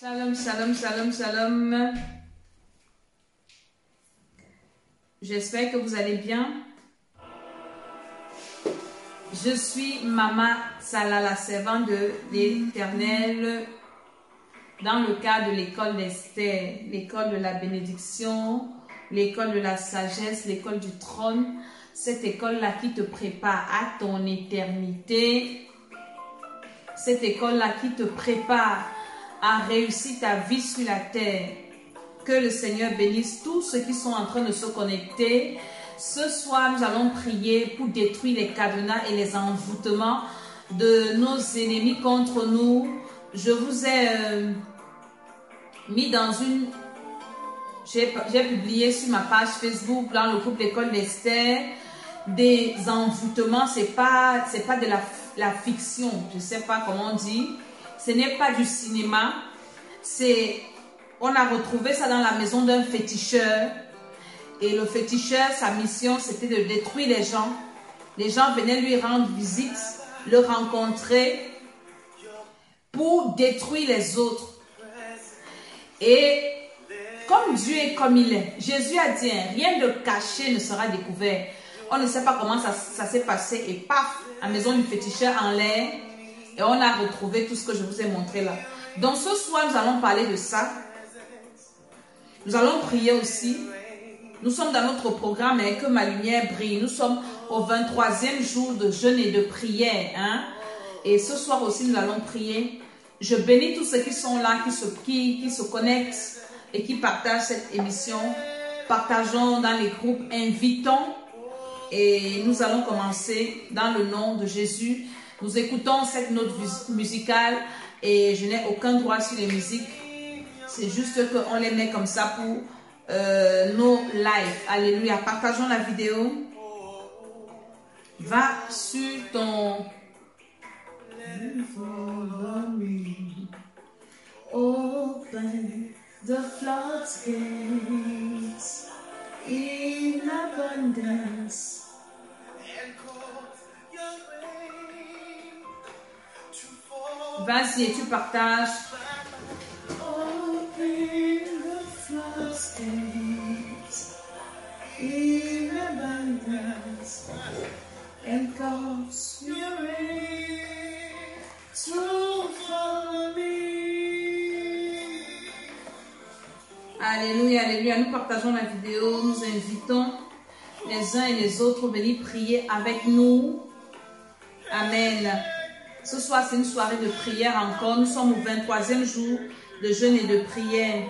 Shalom, shalom, shalom, shalom. J'espère que vous allez bien. Je suis Mama Salah, la servante de l'Éternel, dans le cadre de l'école d'Esther, l'école de la bénédiction, l'école de la sagesse, l'école du trône. Cette école-là qui te prépare à ton éternité. Cette école-là qui te prépare à réussir ta vie sur la terre. Que le Seigneur bénisse tous ceux qui sont en train de se connecter. Ce soir, nous allons prier pour détruire les cadenas et les envoûtements de nos ennemis contre nous. Je vous ai mis dans une... J'ai publié sur ma page Facebook, dans le groupe L'école d'Esther, des envoûtements. C'est pas de la fiction, je ne sais pas comment on dit. Ce n'est pas du cinéma. On a retrouvé ça dans la maison d'un féticheur. Et le féticheur, sa mission, c'était de détruire les gens. Les gens venaient lui rendre visite, le rencontrer pour détruire les autres. Et comme Dieu est comme il est, Jésus a dit, rien de caché ne sera découvert. On ne sait pas comment ça s'est passé. Et paf, la maison du féticheur en l'air. Et on a retrouvé tout ce que je vous ai montré là. Donc ce soir, nous allons parler de ça. Nous allons prier aussi. Nous sommes dans notre programme et que ma lumière brille. Nous sommes au 23e jour de jeûne et de prière. Et ce soir aussi, nous allons prier. Je bénis tous ceux qui sont là, qui se connectent et qui partagent cette émission. Partageons dans les groupes, invitons. Et nous allons commencer dans le nom de Jésus. Nous écoutons cette note musicale et je n'ai aucun droit sur les musiques. C'est juste qu'on les met comme ça pour nos lives. Alléluia. Partageons la vidéo. Va sur ton... Open the floodgates in abundance. Vas-y et tu partages. Open the floodgates in abundance and cause your rain to follow me. Alléluia, alléluia. Nous partageons la vidéo. Nous invitons les uns et les autres à venir prier avec nous. Amen. Ce soir, c'est une soirée de prière encore. Nous sommes au 23e jour de jeûne et de prière.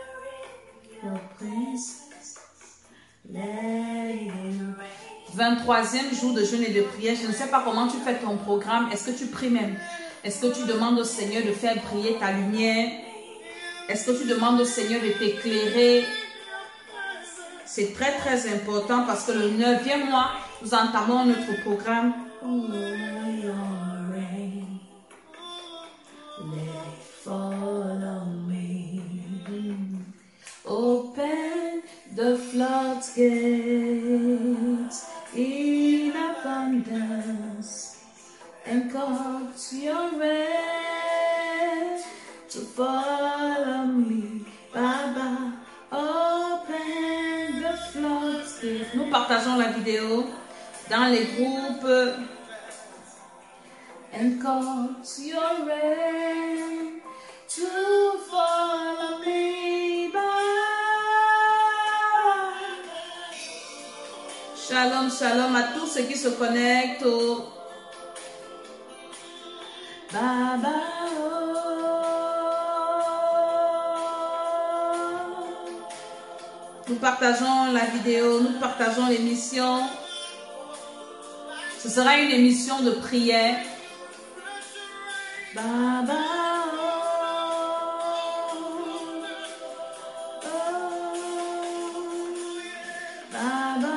23e jour de jeûne et de prière. Je ne sais pas comment tu fais ton programme. Est-ce que tu pries même? Est-ce que tu demandes au Seigneur de faire briller ta lumière? Est-ce que tu demandes au Seigneur de t'éclairer? C'est très très important parce que le 9e mois, nous entamons notre programme. Follow me. Open the floodgates in abundance and cause your rain to follow me. Baba, open the floodgates. Nous partageons la vidéo dans les groupes. And cause your rain to follow me by. Shalom, shalom à tous ceux qui se connectent au Baba. Nous partageons la vidéo, nous partageons l'émission. Ce sera une émission de prière. Baba, Baba,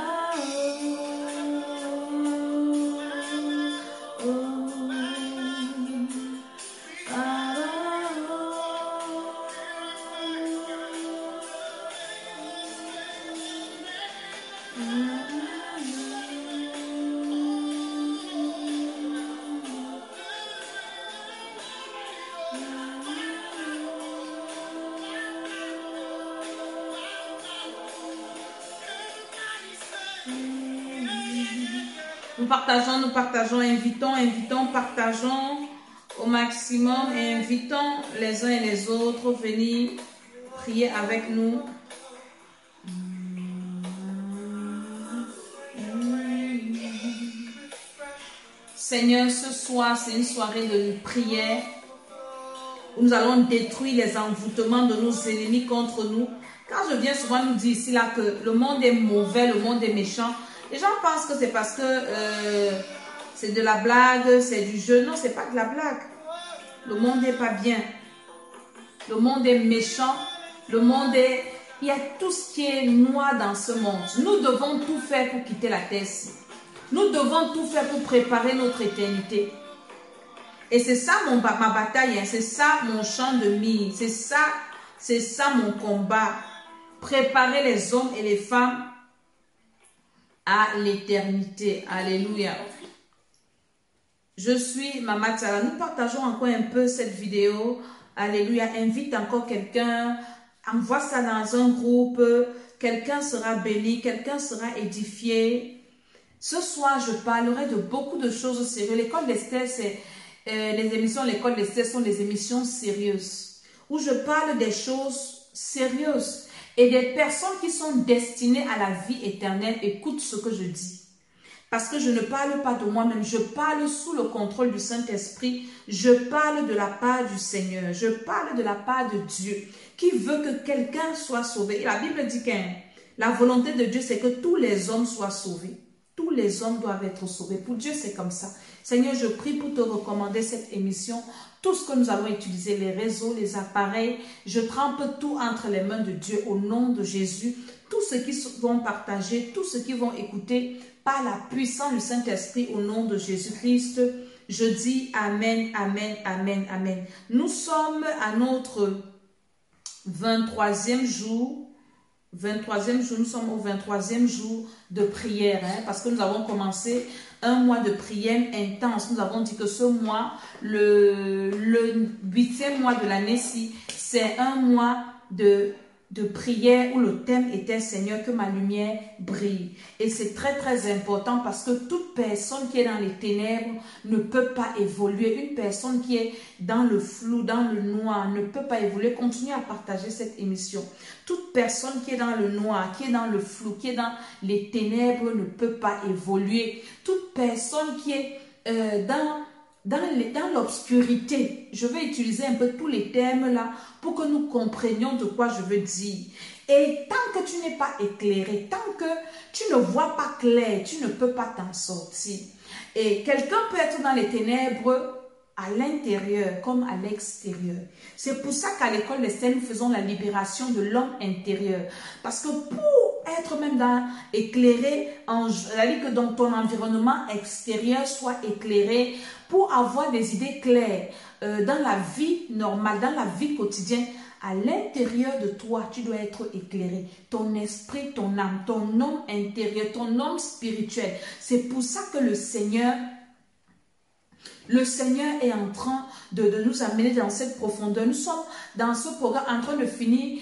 Nous partageons, invitons, partageons au maximum et invitons les uns et les autres à venir prier avec nous. Seigneur, ce soir, c'est une soirée de prière où nous allons détruire les envoûtements de nos ennemis contre nous. Quand je viens souvent nous dire ici là que le monde est mauvais, le monde est méchant, les gens pensent que c'est parce que c'est de la blague, c'est du jeu. Non, c'est pas de la blague. Le monde n'est pas bien. Le monde est méchant. Le monde est... Il y a tout ce qui est noir dans ce monde. Nous devons tout faire pour quitter la terre-ci. Nous devons tout faire pour préparer notre éternité. Et c'est ça ma bataille, hein. C'est ça mon champ de mine. C'est ça mon combat. Préparer les hommes et les femmes à l'éternité. Alléluia. Je suis Mama Tsara. Nous partageons encore un peu cette vidéo. Alléluia. Invite encore quelqu'un. Envoie ça dans un groupe. Quelqu'un sera béni. Quelqu'un sera édifié. Ce soir, je parlerai de beaucoup de choses sérieuses. L'école d'Esther, c'est les émissions L'école d'Esther sont des émissions sérieuses. Où je parle des choses sérieuses. Et des personnes qui sont destinées à la vie éternelle écoutent ce que je dis. Parce que je ne parle pas de moi-même, je parle sous le contrôle du Saint-Esprit. Je parle de la part du Seigneur. Je parle de la part de Dieu qui veut que quelqu'un soit sauvé. Et la Bible dit que la volonté de Dieu, c'est que tous les hommes soient sauvés. Tous les hommes doivent être sauvés. Pour Dieu, c'est comme ça. Seigneur, je prie pour te recommander cette émission. Tout ce que nous allons utiliser, les réseaux, les appareils, je trempe tout entre les mains de Dieu au nom de Jésus. Tous ceux qui vont partager, tous ceux qui vont écouter par la puissance du Saint-Esprit au nom de Jésus-Christ, je dis Amen, Amen, Amen, Amen. Nous sommes à notre 23e jour. 23e jour, nous sommes au 23e jour de prière, hein, parce que nous avons commencé un mois de prière intense. Nous avons dit que ce mois, le 8e mois de l'année-ci, c'est un mois de prière où le thème était Seigneur, que ma lumière brille. Et c'est très très important parce que toute personne qui est dans les ténèbres ne peut pas évoluer. Une personne qui est dans le flou, dans le noir, ne peut pas évoluer. Continuez à partager cette émission. Toute personne qui est dans le noir, qui est dans le flou, qui est dans les ténèbres ne peut pas évoluer. Toute personne qui est dans l'obscurité, je vais utiliser un peu tous les termes là pour que nous comprenions de quoi je veux dire. Et tant que tu n'es pas éclairé, tant que tu ne vois pas clair, tu ne peux pas t'en sortir. Et quelqu'un peut être dans les ténèbres à l'intérieur comme à l'extérieur. C'est pour ça qu'à l'école d'Esther, nous faisons la libération de l'homme intérieur. Parce que pour être même éclairé, c'est-à-dire que dans ton environnement extérieur soit éclairé, pour avoir des idées claires dans la vie normale, dans la vie quotidienne, à l'intérieur de toi, tu dois être éclairé. Ton esprit, ton âme, ton homme intérieur, ton homme spirituel. C'est pour ça que le Seigneur est en train de nous amener dans cette profondeur. Nous sommes dans ce programme en train de finir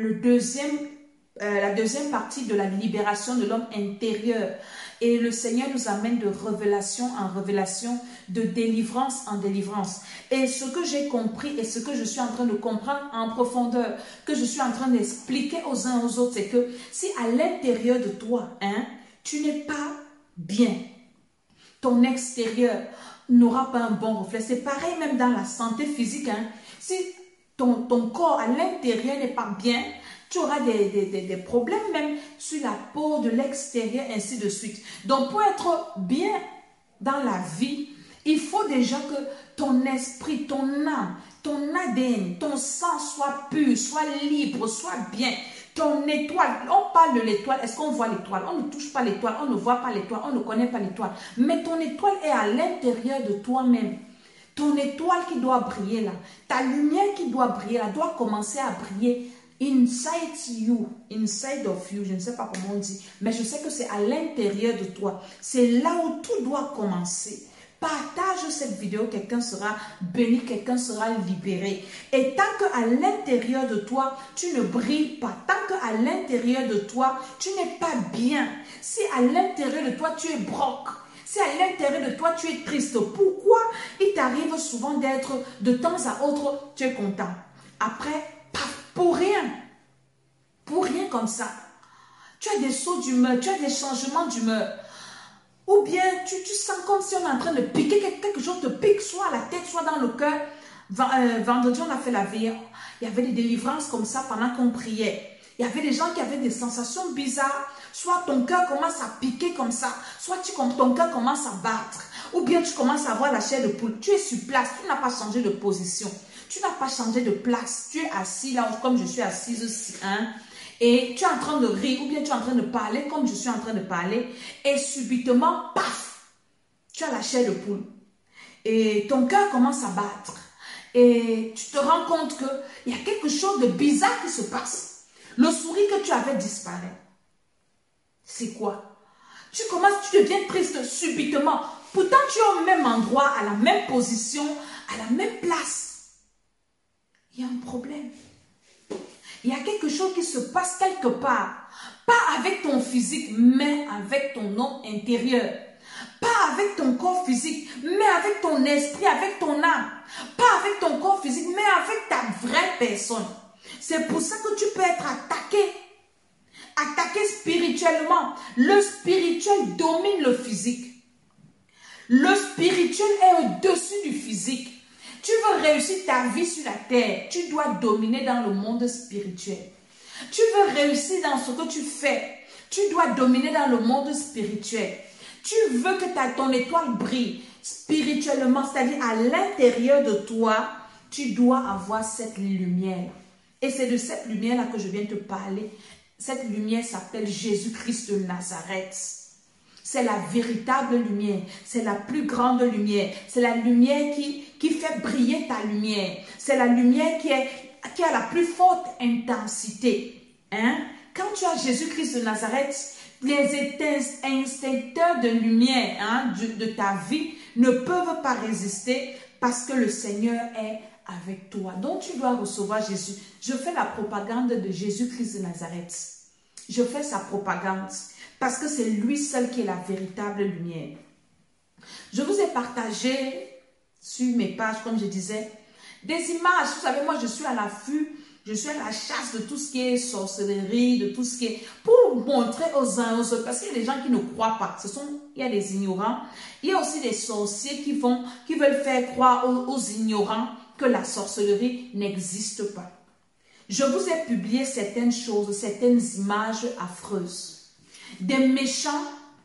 la deuxième partie de la libération de l'homme intérieur. Et le Seigneur nous amène de révélation en révélation, de délivrance en délivrance. Et ce que j'ai compris et ce que je suis en train de comprendre en profondeur, que je suis en train d'expliquer aux uns aux autres, c'est que si à l'intérieur de toi, tu n'es pas bien, ton extérieur n'aura pas un bon reflet. C'est pareil même dans la santé physique. Si ton corps à l'intérieur n'est pas bien, tu auras des problèmes même sur la peau de l'extérieur, ainsi de suite. Donc, pour être bien dans la vie, il faut déjà que ton esprit, ton âme, ton ADN, ton sang soit pur, soit libre, soit bien. Ton étoile, on parle de l'étoile, est-ce qu'on voit l'étoile? On ne touche pas l'étoile, on ne voit pas l'étoile, on ne connaît pas l'étoile. Mais ton étoile est à l'intérieur de toi-même. Ton étoile qui doit briller là, ta lumière qui doit briller là, doit commencer à briller inside you, inside of you, je ne sais pas comment on dit, mais je sais que c'est à l'intérieur de toi. C'est là où tout doit commencer. Partage cette vidéo, quelqu'un sera béni, quelqu'un sera libéré. Et tant qu'à l'intérieur de toi, tu ne brilles pas, tant qu'à l'intérieur de toi, tu n'es pas bien, si à l'intérieur de toi, tu es broc, Si à l'intérieur de toi, tu es triste, pourquoi il t'arrive souvent d'être de temps à autre, tu es content? Après, paf, pour rien. Pour rien comme ça. Tu as des sauts d'humeur, tu as des changements d'humeur. Ou bien tu sens comme si on est en train de piquer, quelque chose te pique, soit à la tête, soit dans le cœur. Vendredi, on a fait la veille. Il y avait des délivrances comme ça pendant qu'on priait. Il y avait des gens qui avaient des sensations bizarres. Soit ton cœur commence à piquer comme ça, soit ton cœur commence à battre. Ou bien tu commences à avoir la chair de poule. Tu es sur place, tu n'as pas changé de position. Tu n'as pas changé de place. Tu es assis là, comme je suis assise aussi. Hein? Et tu es en train de rire, ou bien tu es en train de parler comme je suis en train de parler. Et subitement, paf, tu as la chair de poule. Et ton cœur commence à battre. Et tu te rends compte qu'il y a quelque chose de bizarre qui se passe. Le sourire que tu avais disparaît. C'est quoi? Tu deviens triste subitement. Pourtant, tu es au même endroit, à la même position, à la même place. Il y a un problème. Il y a quelque chose qui se passe quelque part. Pas avec ton physique, mais avec ton homme intérieur. Pas avec ton corps physique, mais avec ton esprit, avec ton âme. Pas avec ton corps physique, mais avec ta vraie personne. C'est pour ça que tu peux être attaqué. Attaqué spirituellement. Le spirituel domine le physique. Le spirituel est au-dessus du physique. Tu veux réussir ta vie sur la terre, tu dois dominer dans le monde spirituel. Tu veux réussir dans ce que tu fais, tu dois dominer dans le monde spirituel. Tu veux que ton étoile brille spirituellement, c'est-à-dire à l'intérieur de toi, tu dois avoir cette lumière. Et c'est de cette lumière-là que je viens te parler. Cette lumière s'appelle Jésus-Christ de Nazareth. C'est la véritable lumière. C'est la plus grande lumière. C'est la lumière qui fait briller ta lumière. C'est la lumière qui a la plus forte intensité. Hein? Quand tu as Jésus-Christ de Nazareth, les instincteurs de lumière de ta vie ne peuvent pas résister parce que le Seigneur est avec toi. Donc tu dois recevoir Jésus. Je fais la propagande de Jésus-Christ de Nazareth. Je fais sa propagande parce que c'est lui seul qui est la véritable lumière. Je vous ai partagé sur mes pages, comme je disais, des images. Vous savez, moi je suis à l'affût, je suis à la chasse de tout ce qui est sorcellerie, de tout ce qui est... Pour montrer aux uns aux autres, parce qu'il y a des gens qui ne croient pas. Il y a des ignorants. Il y a aussi des sorciers qui veulent faire croire aux ignorants que la sorcellerie n'existe pas. Je vous ai publié certaines choses, certaines images affreuses. Des méchants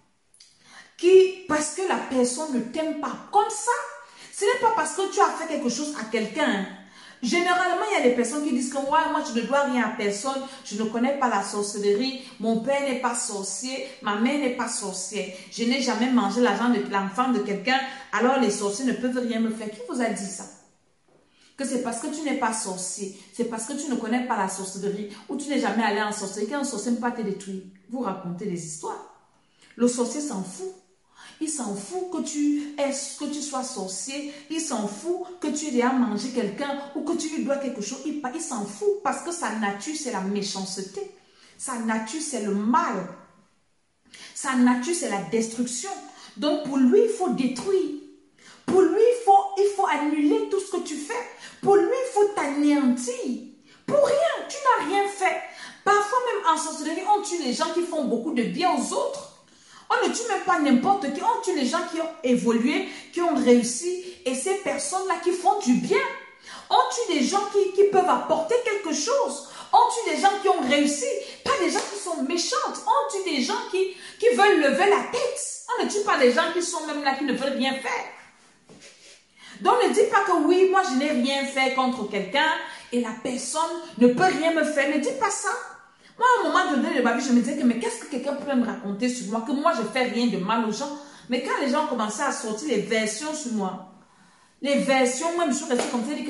qui, parce que la personne ne t'aime pas comme ça, ce n'est pas parce que tu as fait quelque chose à quelqu'un. Généralement, il y a des personnes qui disent que moi, je ne dois rien à personne, je ne connais pas la sorcellerie, mon père n'est pas sorcier, ma mère n'est pas sorcière, je n'ai jamais mangé l'argent de l'enfant de quelqu'un, alors les sorciers ne peuvent rien me faire. Qui vous a dit ça? Que c'est parce que tu n'es pas sorcier, c'est parce que tu ne connais pas la sorcellerie, ou tu n'es jamais allé en sorcellerie, qu'un sorcier ne peut pas te détruire. Vous racontez des histoires. Le sorcier s'en fout. Il s'en fout que tu sois sorcier, il s'en fout que tu aies à manger quelqu'un ou que tu lui dois quelque chose. Il s'en fout parce que sa nature, c'est la méchanceté. Sa nature, c'est le mal. Sa nature, c'est la destruction. Donc, pour lui, il faut détruire. Pour lui, il faut annuler tout ce que tu fais. Pour lui, il faut t'anéantir. Pour rien, tu n'as rien fait. Parfois, même en sorcellerie, on tue les gens qui font beaucoup de bien aux autres. On ne tue même pas n'importe qui. On tue les gens qui ont évolué, qui ont réussi. Et ces personnes-là qui font du bien. On tue des gens qui peuvent apporter quelque chose. On tue des gens qui ont réussi. Pas des gens qui sont méchantes. On tue des gens qui veulent lever la tête. On ne tue pas des gens qui sont même là, qui ne veulent rien faire. Donc ne dis pas que oui, moi je n'ai rien fait contre quelqu'un et la personne ne peut rien me faire. Ne dis pas ça. Moi, à un moment donné de ma vie, je me disais que mais qu'est-ce que quelqu'un peut me raconter sur moi, que moi je fais rien de mal aux gens. Mais quand les gens commençaient à sortir les versions sur moi, les versions, moi je suis restée comme ça, je dis que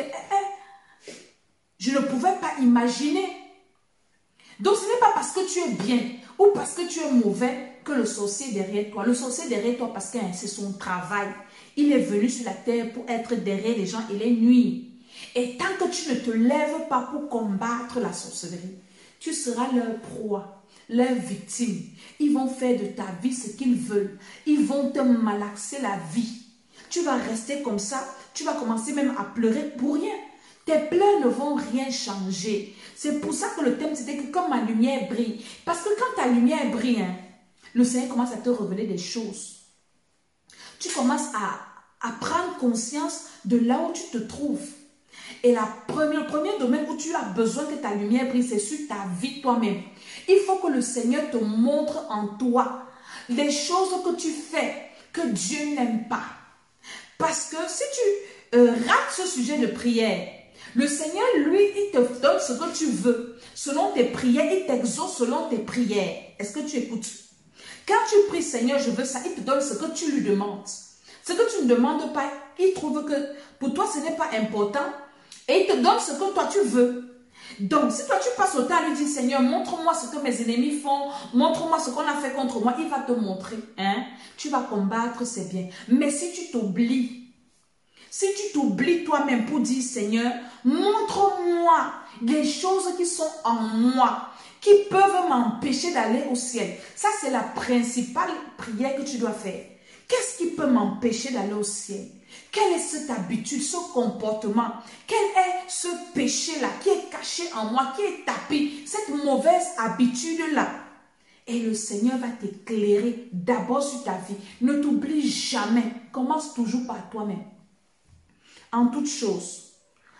je ne pouvais pas imaginer. Donc ce n'est pas parce que tu es bien ou parce que tu es mauvais que le sorcier est derrière toi. Le sorcier est derrière toi parce que c'est son travail. Il est venu sur la terre pour être derrière les gens et les nuire. Et tant que tu ne te lèves pas pour combattre la sorcellerie, Tu seras leur proie, leur victime. Ils vont faire de ta vie ce qu'ils veulent. Ils vont te malaxer la vie. Tu vas rester comme ça. Tu vas commencer même à pleurer pour rien. Tes pleurs ne vont rien changer. C'est pour ça que le thème, c'était que comme ma lumière brille. Parce que quand ta lumière brille, hein, le Seigneur commence à te révéler des choses. Tu commences à prendre conscience de là où tu te trouves. Et le premier domaine où tu as besoin que ta lumière brille, c'est sur ta vie toi-même. Il faut que le Seigneur te montre en toi les choses que tu fais que Dieu n'aime pas. Parce que si tu rates ce sujet de prière, le Seigneur, lui, il te donne ce que tu veux. Selon tes prières, il t'exauce selon tes prières. Est-ce que tu écoutes? Quand tu pries, Seigneur, je veux ça, il te donne ce que tu lui demandes. Ce que tu ne demandes pas, il trouve que pour toi, ce n'est pas important. Et il te donne ce que toi, tu veux. Donc, si toi, tu passes au temps à lui dire, Seigneur, montre-moi ce que mes ennemis font. Montre-moi ce qu'on a fait contre moi. Il va te montrer. Hein? Tu vas combattre, c'est bien. Mais si tu t'oublies, toi-même pour dire, Seigneur, montre-moi les choses qui sont en moi, qui peuvent m'empêcher d'aller au ciel. Ça, c'est la principale prière que tu dois faire. Qu'est-ce qui peut m'empêcher d'aller au ciel? Quelle est cette habitude, ce comportement? Quel est ce péché-là qui est caché en moi, qui est tapis, cette mauvaise habitude-là? Et le Seigneur va t'éclairer d'abord sur ta vie. Ne t'oublie jamais. Commence toujours par toi-même. En toute chose,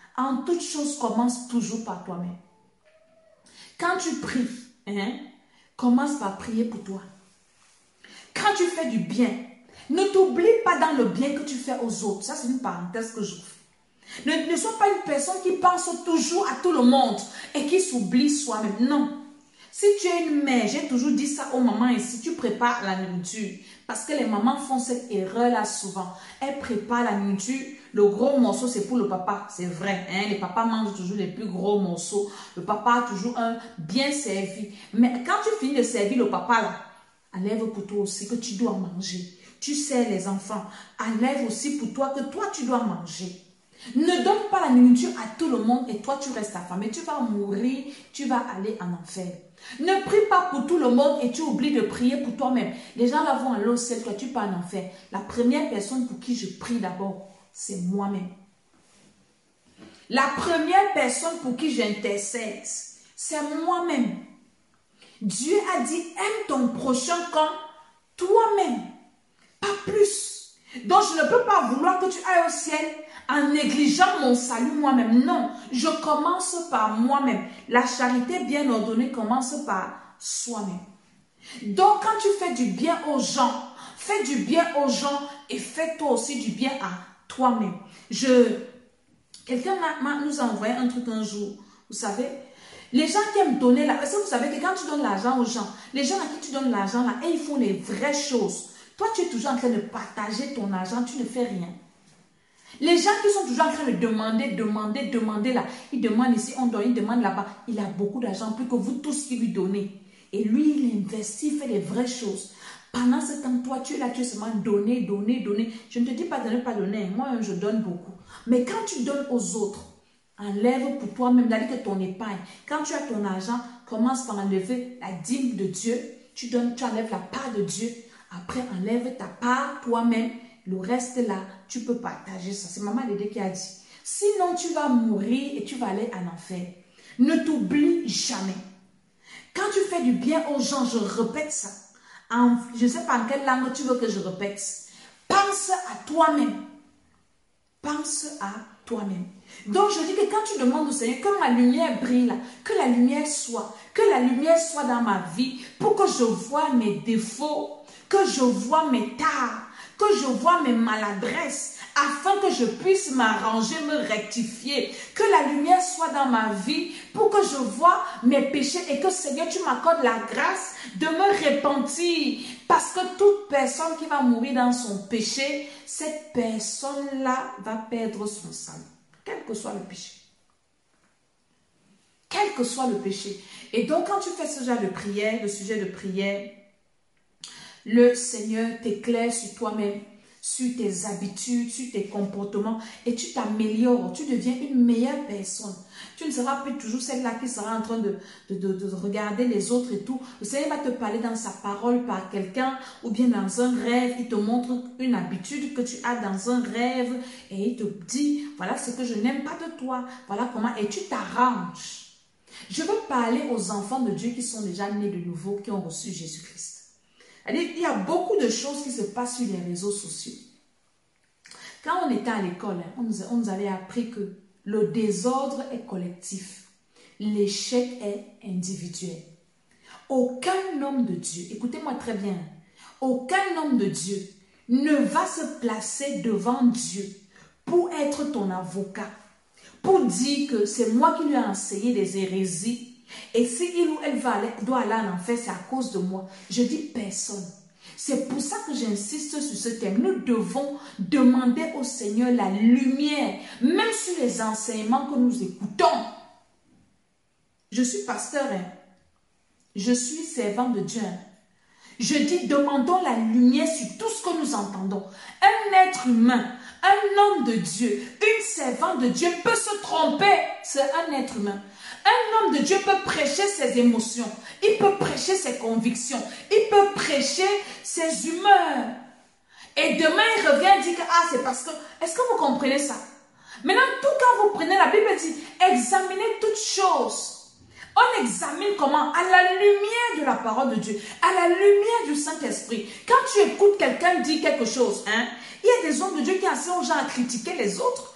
commence toujours par toi-même. Quand tu pries, commence par prier pour toi. Quand tu fais du bien, ne t'oublie pas dans le bien que tu fais aux autres. Ça, c'est une parenthèse que j'ouvre. Ne sois pas une personne qui pense toujours à tout le monde et qui s'oublie soi-même. Non. Si tu es une mère, j'ai toujours dit ça aux mamans ici, tu prépares la nourriture. Parce que les mamans font cette erreur-là souvent. Elles préparent la nourriture. Le gros morceau, c'est pour le papa. C'est vrai. Hein? Les papas mangent toujours les plus gros morceaux. Le papa a toujours un bien servi. Mais quand tu finis de servir le papa, là, enlève pour toi aussi que tu dois manger. Tu sers les enfants. Enlève aussi pour toi que toi, tu dois manger. Ne donne pas la nourriture à tout le monde et toi, tu restes affamé. Tu vas mourir, tu vas aller en enfer. Ne prie pas pour tout le monde et tu oublies de prier pour toi-même. Les gens là vont aller au ciel, toi, tu pars en enfer. La première personne pour qui je prie d'abord, c'est moi-même. La première personne pour qui j'intercède, c'est moi-même. Dieu a dit, aime ton prochain comme toi-même, pas plus. Donc, je ne peux pas vouloir que tu ailles au ciel en négligeant mon salut moi-même. Non, je commence par moi-même. La charité bien ordonnée commence par soi-même. Donc, quand tu fais du bien aux gens, fais du bien aux gens et fais toi aussi du bien à toi-même. Quelqu'un nous a envoyé un truc un jour. Vous savez, les gens qui aiment donner, est-ce que vous savez que quand tu donnes l'argent aux gens, les gens à qui tu donnes l'argent là, et ils font les vraies choses. Toi, tu es toujours en train de partager ton argent, tu ne fais rien. Les gens qui sont toujours en train de demander là, ils demandent ici, on donne, ils demandent là-bas. Il a beaucoup d'argent, plus que vous tous qui lui donnez. Et lui, il investit, il fait les vraies choses. Pendant ce temps, toi, tu es là, tu es seulement donner. Je ne te dis pas de ne pas donner. Moi, je donne beaucoup. Mais quand tu donnes aux autres, enlève pour toi-même, c'est-à-dire que ton épargne. Quand tu as ton argent, commence par enlever la dîme de Dieu. Tu enlèves la part de Dieu. Après, enlève ta part toi-même. Le reste là, tu peux partager ça. C'est Maman Dédé qui a dit. Sinon, tu vas mourir et tu vas aller en enfer. Ne t'oublie jamais. Quand tu fais du bien aux gens, je répète ça. Je ne sais pas en quelle langue tu veux que je répète. Pense à toi-même. Pense à toi-même. Donc, je dis que quand tu demandes au Seigneur que ma lumière brille là, que la lumière soit dans ma vie pour que je vois mes défauts, que je vois mes tares, que je vois mes maladresses, afin que je puisse m'arranger, me rectifier. Que la lumière soit dans ma vie pour que je vois mes péchés et que Seigneur, tu m'accordes la grâce de me repentir. Parce que toute personne qui va mourir dans son péché, cette personne-là va perdre son salut. Quel que soit le péché. Quel que soit le péché. Et donc, quand tu fais ce genre de prière, le sujet de prière, le Seigneur t'éclaire sur toi-même, sur tes habitudes, sur tes comportements et tu t'améliores, tu deviens une meilleure personne. Tu ne seras plus toujours celle-là qui sera en train de regarder les autres et tout. Le Seigneur va te parler dans sa parole par quelqu'un ou bien dans un rêve. Il te montre une habitude que tu as dans un rêve et il te dit, voilà ce que je n'aime pas de toi. Voilà comment, et tu t'arranges. Je veux parler aux enfants de Dieu qui sont déjà nés de nouveau, qui ont reçu Jésus-Christ. Il y a beaucoup de choses qui se passent sur les réseaux sociaux. Quand on était à l'école, on nous avait appris que le désordre est collectif. L'échec est individuel. Aucun homme de Dieu, écoutez-moi très bien, aucun homme de Dieu ne va se placer devant Dieu pour être ton avocat, pour dire que c'est moi qui lui ai enseigné des hérésies. Et si il ou elle doit aller en enfer, c'est à cause de moi. Je dis personne. C'est pour ça que j'insiste sur ce thème. Nous devons demander au Seigneur la lumière, même sur les enseignements que nous écoutons. Je suis pasteur, hein. Je suis servant de Dieu. Je dis, demandons la lumière sur tout ce que nous entendons. Un être humain, un homme de Dieu, une servante de Dieu peut se tromper. C'est un être humain. Un homme de Dieu peut prêcher ses émotions. Il peut prêcher ses convictions. Il peut prêcher ses humeurs. Et demain, il revient et dit que, ah, c'est parce que... Est-ce que vous comprenez ça? Maintenant, tout quand vous prenez la Bible, dit, examinez toutes choses. On examine comment? À la lumière de la parole de Dieu, à la lumière du Saint-Esprit. Quand tu écoutes quelqu'un dire quelque chose, hein, il y a des hommes de Dieu qui enseignent aux gens à critiquer les autres,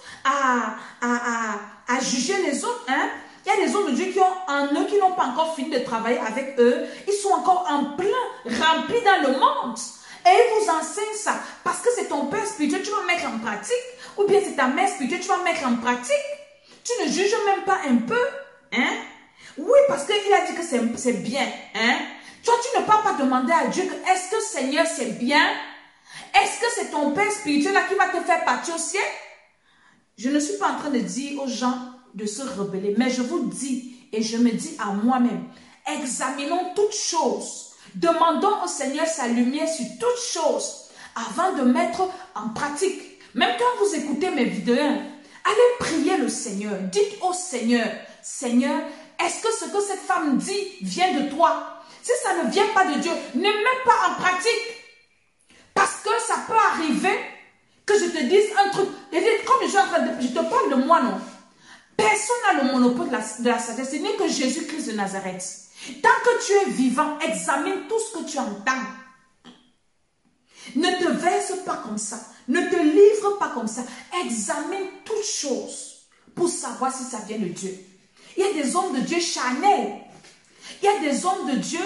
à juger les autres. Hein. Il y a des hommes de Dieu qui ont en eux, qui n'ont pas encore fini de travailler avec eux. Ils sont encore en plein, remplis dans le monde. Et ils vous enseignent ça. Parce que c'est ton père spirituel, tu vas mettre en pratique. Ou bien c'est ta mère spirituelle, tu vas mettre en pratique. Tu ne juges même pas un peu. Hein. Oui, parce qu'il a dit que c'est bien. Hein? Toi, tu ne peux pas demander à Dieu que est-ce que Seigneur c'est bien? Est-ce que c'est ton Père spirituel là qui va te faire partir au ciel? Je ne suis pas en train de dire aux gens de se rebeller, mais je vous dis et je me dis à moi-même, examinons toutes choses. Demandons au Seigneur sa lumière sur toutes choses avant de mettre en pratique. Même quand vous écoutez mes vidéos, allez prier le Seigneur. Dites au Seigneur, Seigneur, est-ce que ce que cette femme dit vient de toi? Si ça ne vient pas de Dieu, ne mets pas en pratique. Parce que ça peut arriver que je te dise un truc. Comme je suis en train de... Je te parle de moi, non? Personne n'a le monopole de la sagesse. Ce n'est que Jésus-Christ de Nazareth. Tant que tu es vivant, examine tout ce que tu entends. Ne te verse pas comme ça. Ne te livre pas comme ça. Examine toutes choses pour savoir si ça vient de Dieu. Il y a des hommes de Dieu charnels. Il y a des hommes de Dieu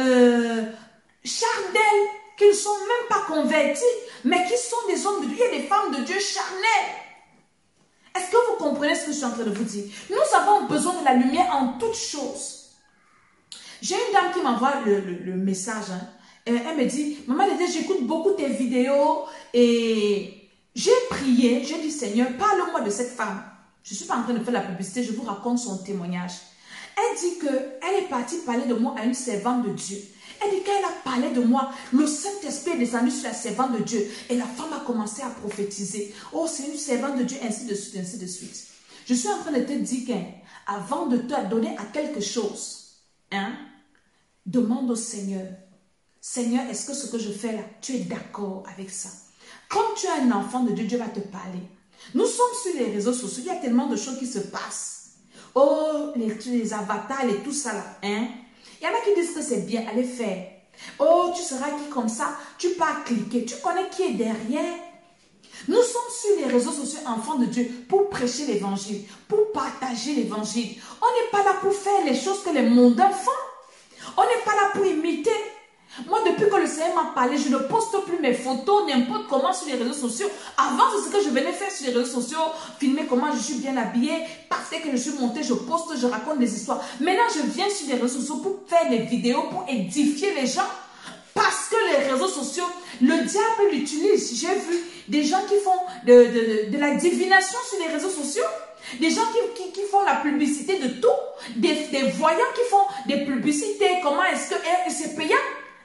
charnels qui ne sont même pas convertis, mais qui sont des hommes de Dieu. Il y a des femmes de Dieu charnelles. Est-ce que vous comprenez ce que je suis en train de vous dire? Nous avons besoin de la lumière en toutes choses. J'ai une dame qui m'envoie le message. Hein. Elle me dit, maman, j'écoute beaucoup tes vidéos et j'ai prié, j'ai dit, Seigneur, parle-moi de cette femme. Je ne suis pas en train de faire la publicité, je vous raconte son témoignage. Elle dit qu'elle est partie parler de moi à une servante de Dieu. Elle dit qu'elle a parlé de moi, le Saint-Esprit est descendu sur la servante de Dieu. Et la femme a commencé à prophétiser. Oh, c'est une servante de Dieu, ainsi de suite, ainsi de suite. Je suis en train de te dire qu'avant de te donner à quelque chose, hein, demande au Seigneur, Seigneur, est-ce que ce que je fais là, tu es d'accord avec ça? Comme tu es un enfant de Dieu, Dieu va te parler. Nous sommes sur les réseaux sociaux, il y a tellement de choses qui se passent. Oh, les avatars et tout ça là. Hein? Il y en a qui disent que c'est bien, allez faire. Oh, tu seras qui comme ça? Tu peux cliquer. Tu connais qui est derrière? Nous sommes sur les réseaux sociaux, enfants de Dieu, pour prêcher l'évangile, pour partager l'évangile. On n'est pas là pour faire les choses que les mondains font. On n'est pas là pour imiter. Moi, depuis que le Seigneur m'a parlé, je ne poste plus mes photos, n'importe comment sur les réseaux sociaux. Avant, c'est ce que je venais faire sur les réseaux sociaux, filmer comment je suis bien habillée, parce que je suis montée, je poste, je raconte des histoires. Maintenant, je viens sur les réseaux sociaux pour faire des vidéos, pour édifier les gens. Parce que les réseaux sociaux, le diable l'utilise. J'ai vu des gens qui font de la divination sur les réseaux sociaux. Des gens qui font la publicité de tout. Des voyants qui font des publicités. Comment est-ce que c'est payant?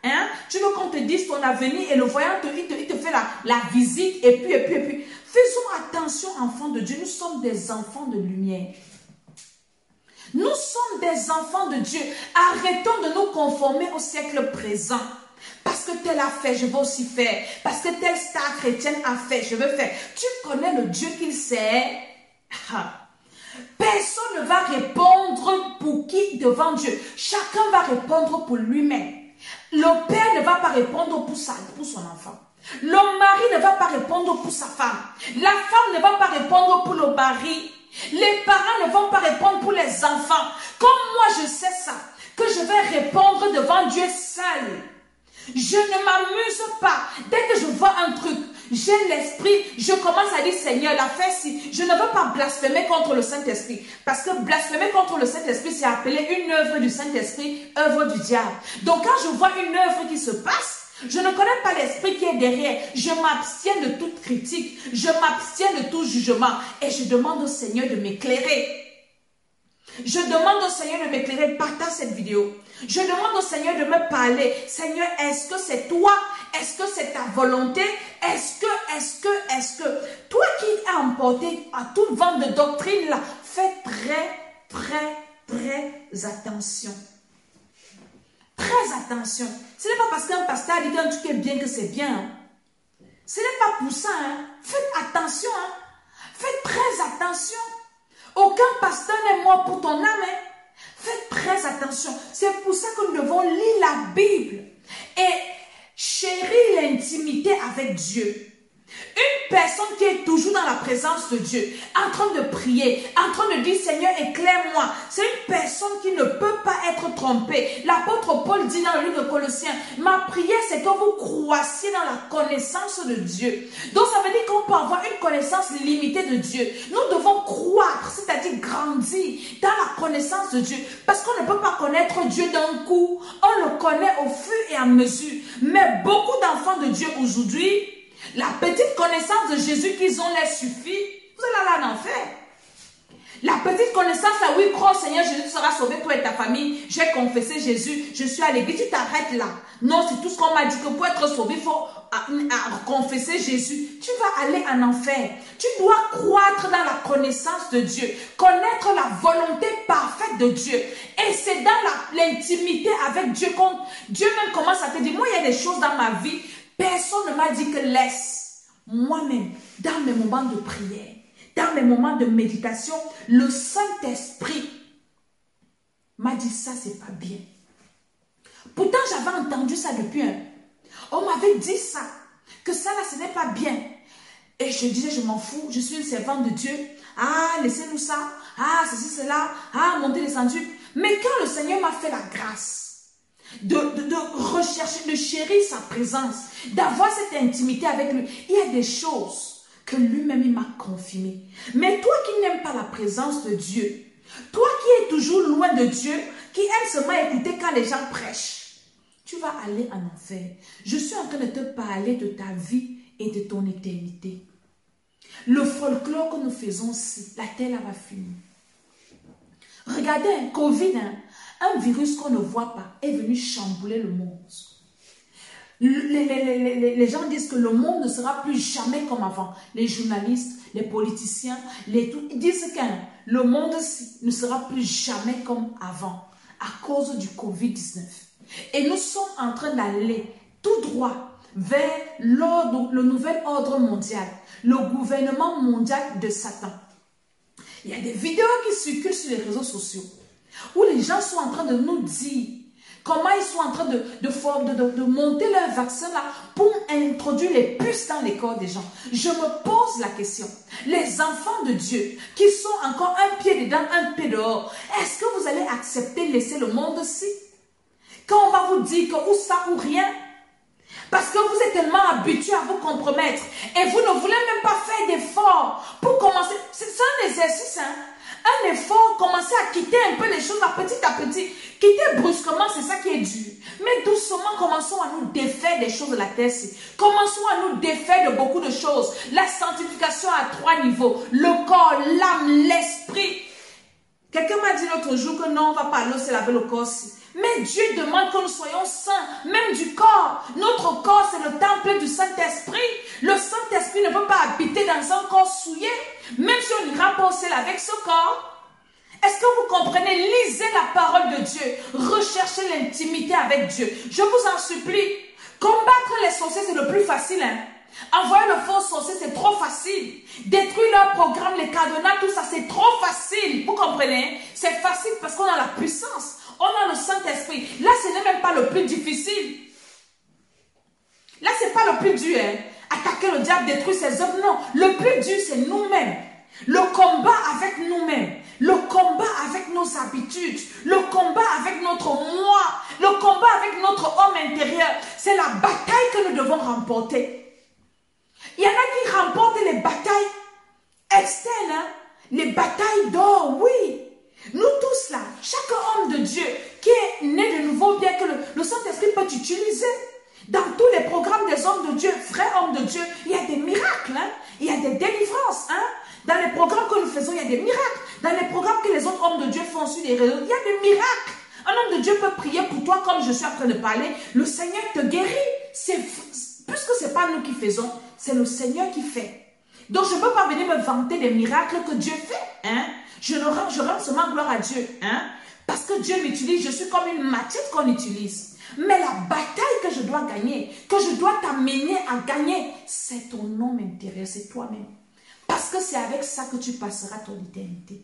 Hein? Tu veux qu'on te dise ton avenir et le voyant, il te fait la visite et puis. Faisons attention, enfants de Dieu. Nous sommes des enfants de lumière. Nous sommes des enfants de Dieu. Arrêtons de nous conformer au siècle présent. Parce que tel a fait, je veux aussi faire. Parce que telle star chrétienne a fait, je veux faire. Tu connais le Dieu qu'il sait. Personne ne va répondre pour qui devant Dieu. Chacun va répondre pour lui-même. Le père ne va pas répondre pour son enfant. Le mari ne va pas répondre pour sa femme. La femme ne va pas répondre pour le mari. Les parents ne vont pas répondre pour les enfants. Comme moi je sais ça, que je vais répondre devant Dieu seul. Je ne m'amuse pas. Dès que je vois un truc, j'ai l'esprit, je commence à dire Seigneur, la fête si. Je ne veux pas blasphémer contre le Saint-Esprit. Parce que blasphémer contre le Saint-Esprit, c'est appeler une œuvre du Saint-Esprit, œuvre du diable. Donc quand je vois une œuvre qui se passe, je ne connais pas l'esprit qui est derrière. Je m'abstiens de toute critique. Je m'abstiens de tout jugement. Et je demande au Seigneur de m'éclairer. Je demande au Seigneur de m'éclairer. Partage cette vidéo. Je demande au Seigneur de me parler. Seigneur, est-ce que c'est toi? Est-ce que c'est ta volonté? Est-ce que toi qui as emporté à tout vent de doctrine là, fais très attention. Très attention. Ce n'est pas parce qu'un pasteur dit qu'un truc est bien que c'est bien. Hein. Ce n'est pas pour ça. Hein. Faites attention. Hein. Faites très attention. Aucun pasteur n'est mort pour ton âme. Hein. Faites très attention. C'est pour ça que nous devons lire la Bible et chérir l'intimité avec Dieu. Une personne qui est toujours dans la présence de Dieu, en train de prier, en train de dire Seigneur éclaire-moi, c'est une personne qui ne peut pas être trompée. L'apôtre Paul dit dans le livre de Colossiens, ma prière c'est que vous croissiez dans la connaissance de Dieu. Donc ça veut dire qu'on peut avoir une connaissance limitée de Dieu. Nous devons croître, c'est-à-dire grandir dans la connaissance de Dieu. Parce qu'on ne peut pas connaître Dieu d'un coup, on le connaît au fur et à mesure. Mais beaucoup d'enfants de Dieu aujourd'hui, la petite connaissance de Jésus qu'ils ont leur suffit. Vous allez aller en enfer. La petite connaissance là, oui, crois au Seigneur, Jésus sera sauvé, toi et ta famille. J'ai confessé Jésus, je suis à l'église, tu t'arrêtes là. Non, c'est tout ce qu'on m'a dit que pour être sauvé, il faut confesser Jésus. Tu vas aller en enfer. Tu dois croître dans la connaissance de Dieu, connaître la volonté parfaite de Dieu. Et c'est dans l'intimité avec Dieu qu'on Dieu même commence à te dire, moi il y a des choses dans ma vie. Personne ne m'a dit que laisse. Moi-même, dans mes moments de prière, dans mes moments de méditation, le Saint-Esprit m'a dit ça, c'est pas bien. Pourtant, j'avais entendu ça depuis un. On m'avait dit ça, que ça là, ce n'est pas bien. Et je disais, je m'en fous, je suis une servante de Dieu. Ah, laissez-nous ça. Ah, ceci, cela. Ah, monter, descendu. Mais quand le Seigneur m'a fait la grâce, de rechercher, de chérir sa présence, d'avoir cette intimité avec lui. Il y a des choses que lui-même il m'a confirmées. Mais toi qui n'aimes pas la présence de Dieu, toi qui es toujours loin de Dieu, qui aime seulement écouter quand les gens prêchent, tu vas aller en enfer. Je suis en train de te parler de ta vie et de ton éternité. Le folklore que nous faisons ici, la terre là va finir. Regardez, Covid, un virus qu'on ne voit pas est venu chambouler le monde. Les gens disent que le monde ne sera plus jamais comme avant. Les journalistes, les politiciens, ils disent que le monde ne sera plus jamais comme avant à cause du Covid-19. Et nous sommes en train d'aller tout droit vers le nouvel ordre mondial, le gouvernement mondial de Satan. Il y a des vidéos qui circulent sur les réseaux sociaux où les gens sont en train de nous dire comment ils sont en train de monter leur vaccin là pour introduire les puces dans les corps des gens. Je me pose la question, les enfants de Dieu qui sont encore un pied dedans, un pied dehors, est-ce que vous allez accepter de laisser le monde aussi? Quand on va vous dire que ou ça ou rien, parce que vous êtes tellement habitués à vous compromettre et vous ne voulez même pas faire d'efforts pour commencer. C'est un exercice, hein? Un effort, commencer à quitter un peu les choses petit à petit. Quitter brusquement, c'est ça qui est dur. Mais doucement, commençons à nous défaire des choses de la terre-ci. Commençons à nous défaire de beaucoup de choses. La sanctification à 3 niveaux. Le corps, l'âme, l'esprit. Quelqu'un m'a dit l'autre jour que non, on va pas aller au ciel avec le corps. Mais Dieu demande que nous soyons saints, même du corps. Notre corps, c'est le temple du Saint-Esprit. Le Saint-Esprit ne peut pas habiter dans un corps souillé, même si on n'ira pas au ciel avec ce corps. Est-ce que vous comprenez? Lisez la parole de Dieu. Recherchez l'intimité avec Dieu. Je vous en supplie. Combattre les sorciers, c'est le plus facile. Envoyer le faux sorcier, c'est trop facile. Détruire leur programme, les cadenas, tout ça, c'est trop facile. Vous comprenez? C'est facile parce qu'on a la puissance. On a le Saint-Esprit. Là, ce n'est même pas le plus difficile. Là, ce n'est pas le plus dur. Attaquer le diable, détruire ses œuvres. Non. Le plus dur, c'est nous-mêmes. Le combat avec nous-mêmes. Le combat avec nos habitudes. Le combat avec notre moi. Le combat avec notre homme intérieur. C'est la bataille que nous devons remporter. Il y en a qui remportent les batailles externes. Les batailles d'or, oui. Nous tous là, chaque homme de Dieu qui est né de nouveau, bien que le Saint-Esprit peut t'utiliser. Dans tous les programmes des hommes de Dieu, vrais hommes de Dieu, il y a des miracles, il y a des délivrances. Dans les programmes que nous faisons, il y a des miracles. Dans les programmes que les autres hommes de Dieu font sur les réseaux, il y a des miracles. Un homme de Dieu peut prier pour toi comme je suis en train de parler. Le Seigneur te guérit. Puisque ce n'est pas nous qui faisons, c'est le Seigneur qui fait. Donc je ne peux pas venir me vanter des miracles que Dieu fait. Je rends seulement gloire à Dieu. Parce que Dieu m'utilise, je suis comme une machette qu'on utilise. Mais la bataille que je dois gagner, que je dois t'amener à gagner, c'est ton homme intérieur, c'est toi-même. Parce que c'est avec ça que tu passeras ton éternité.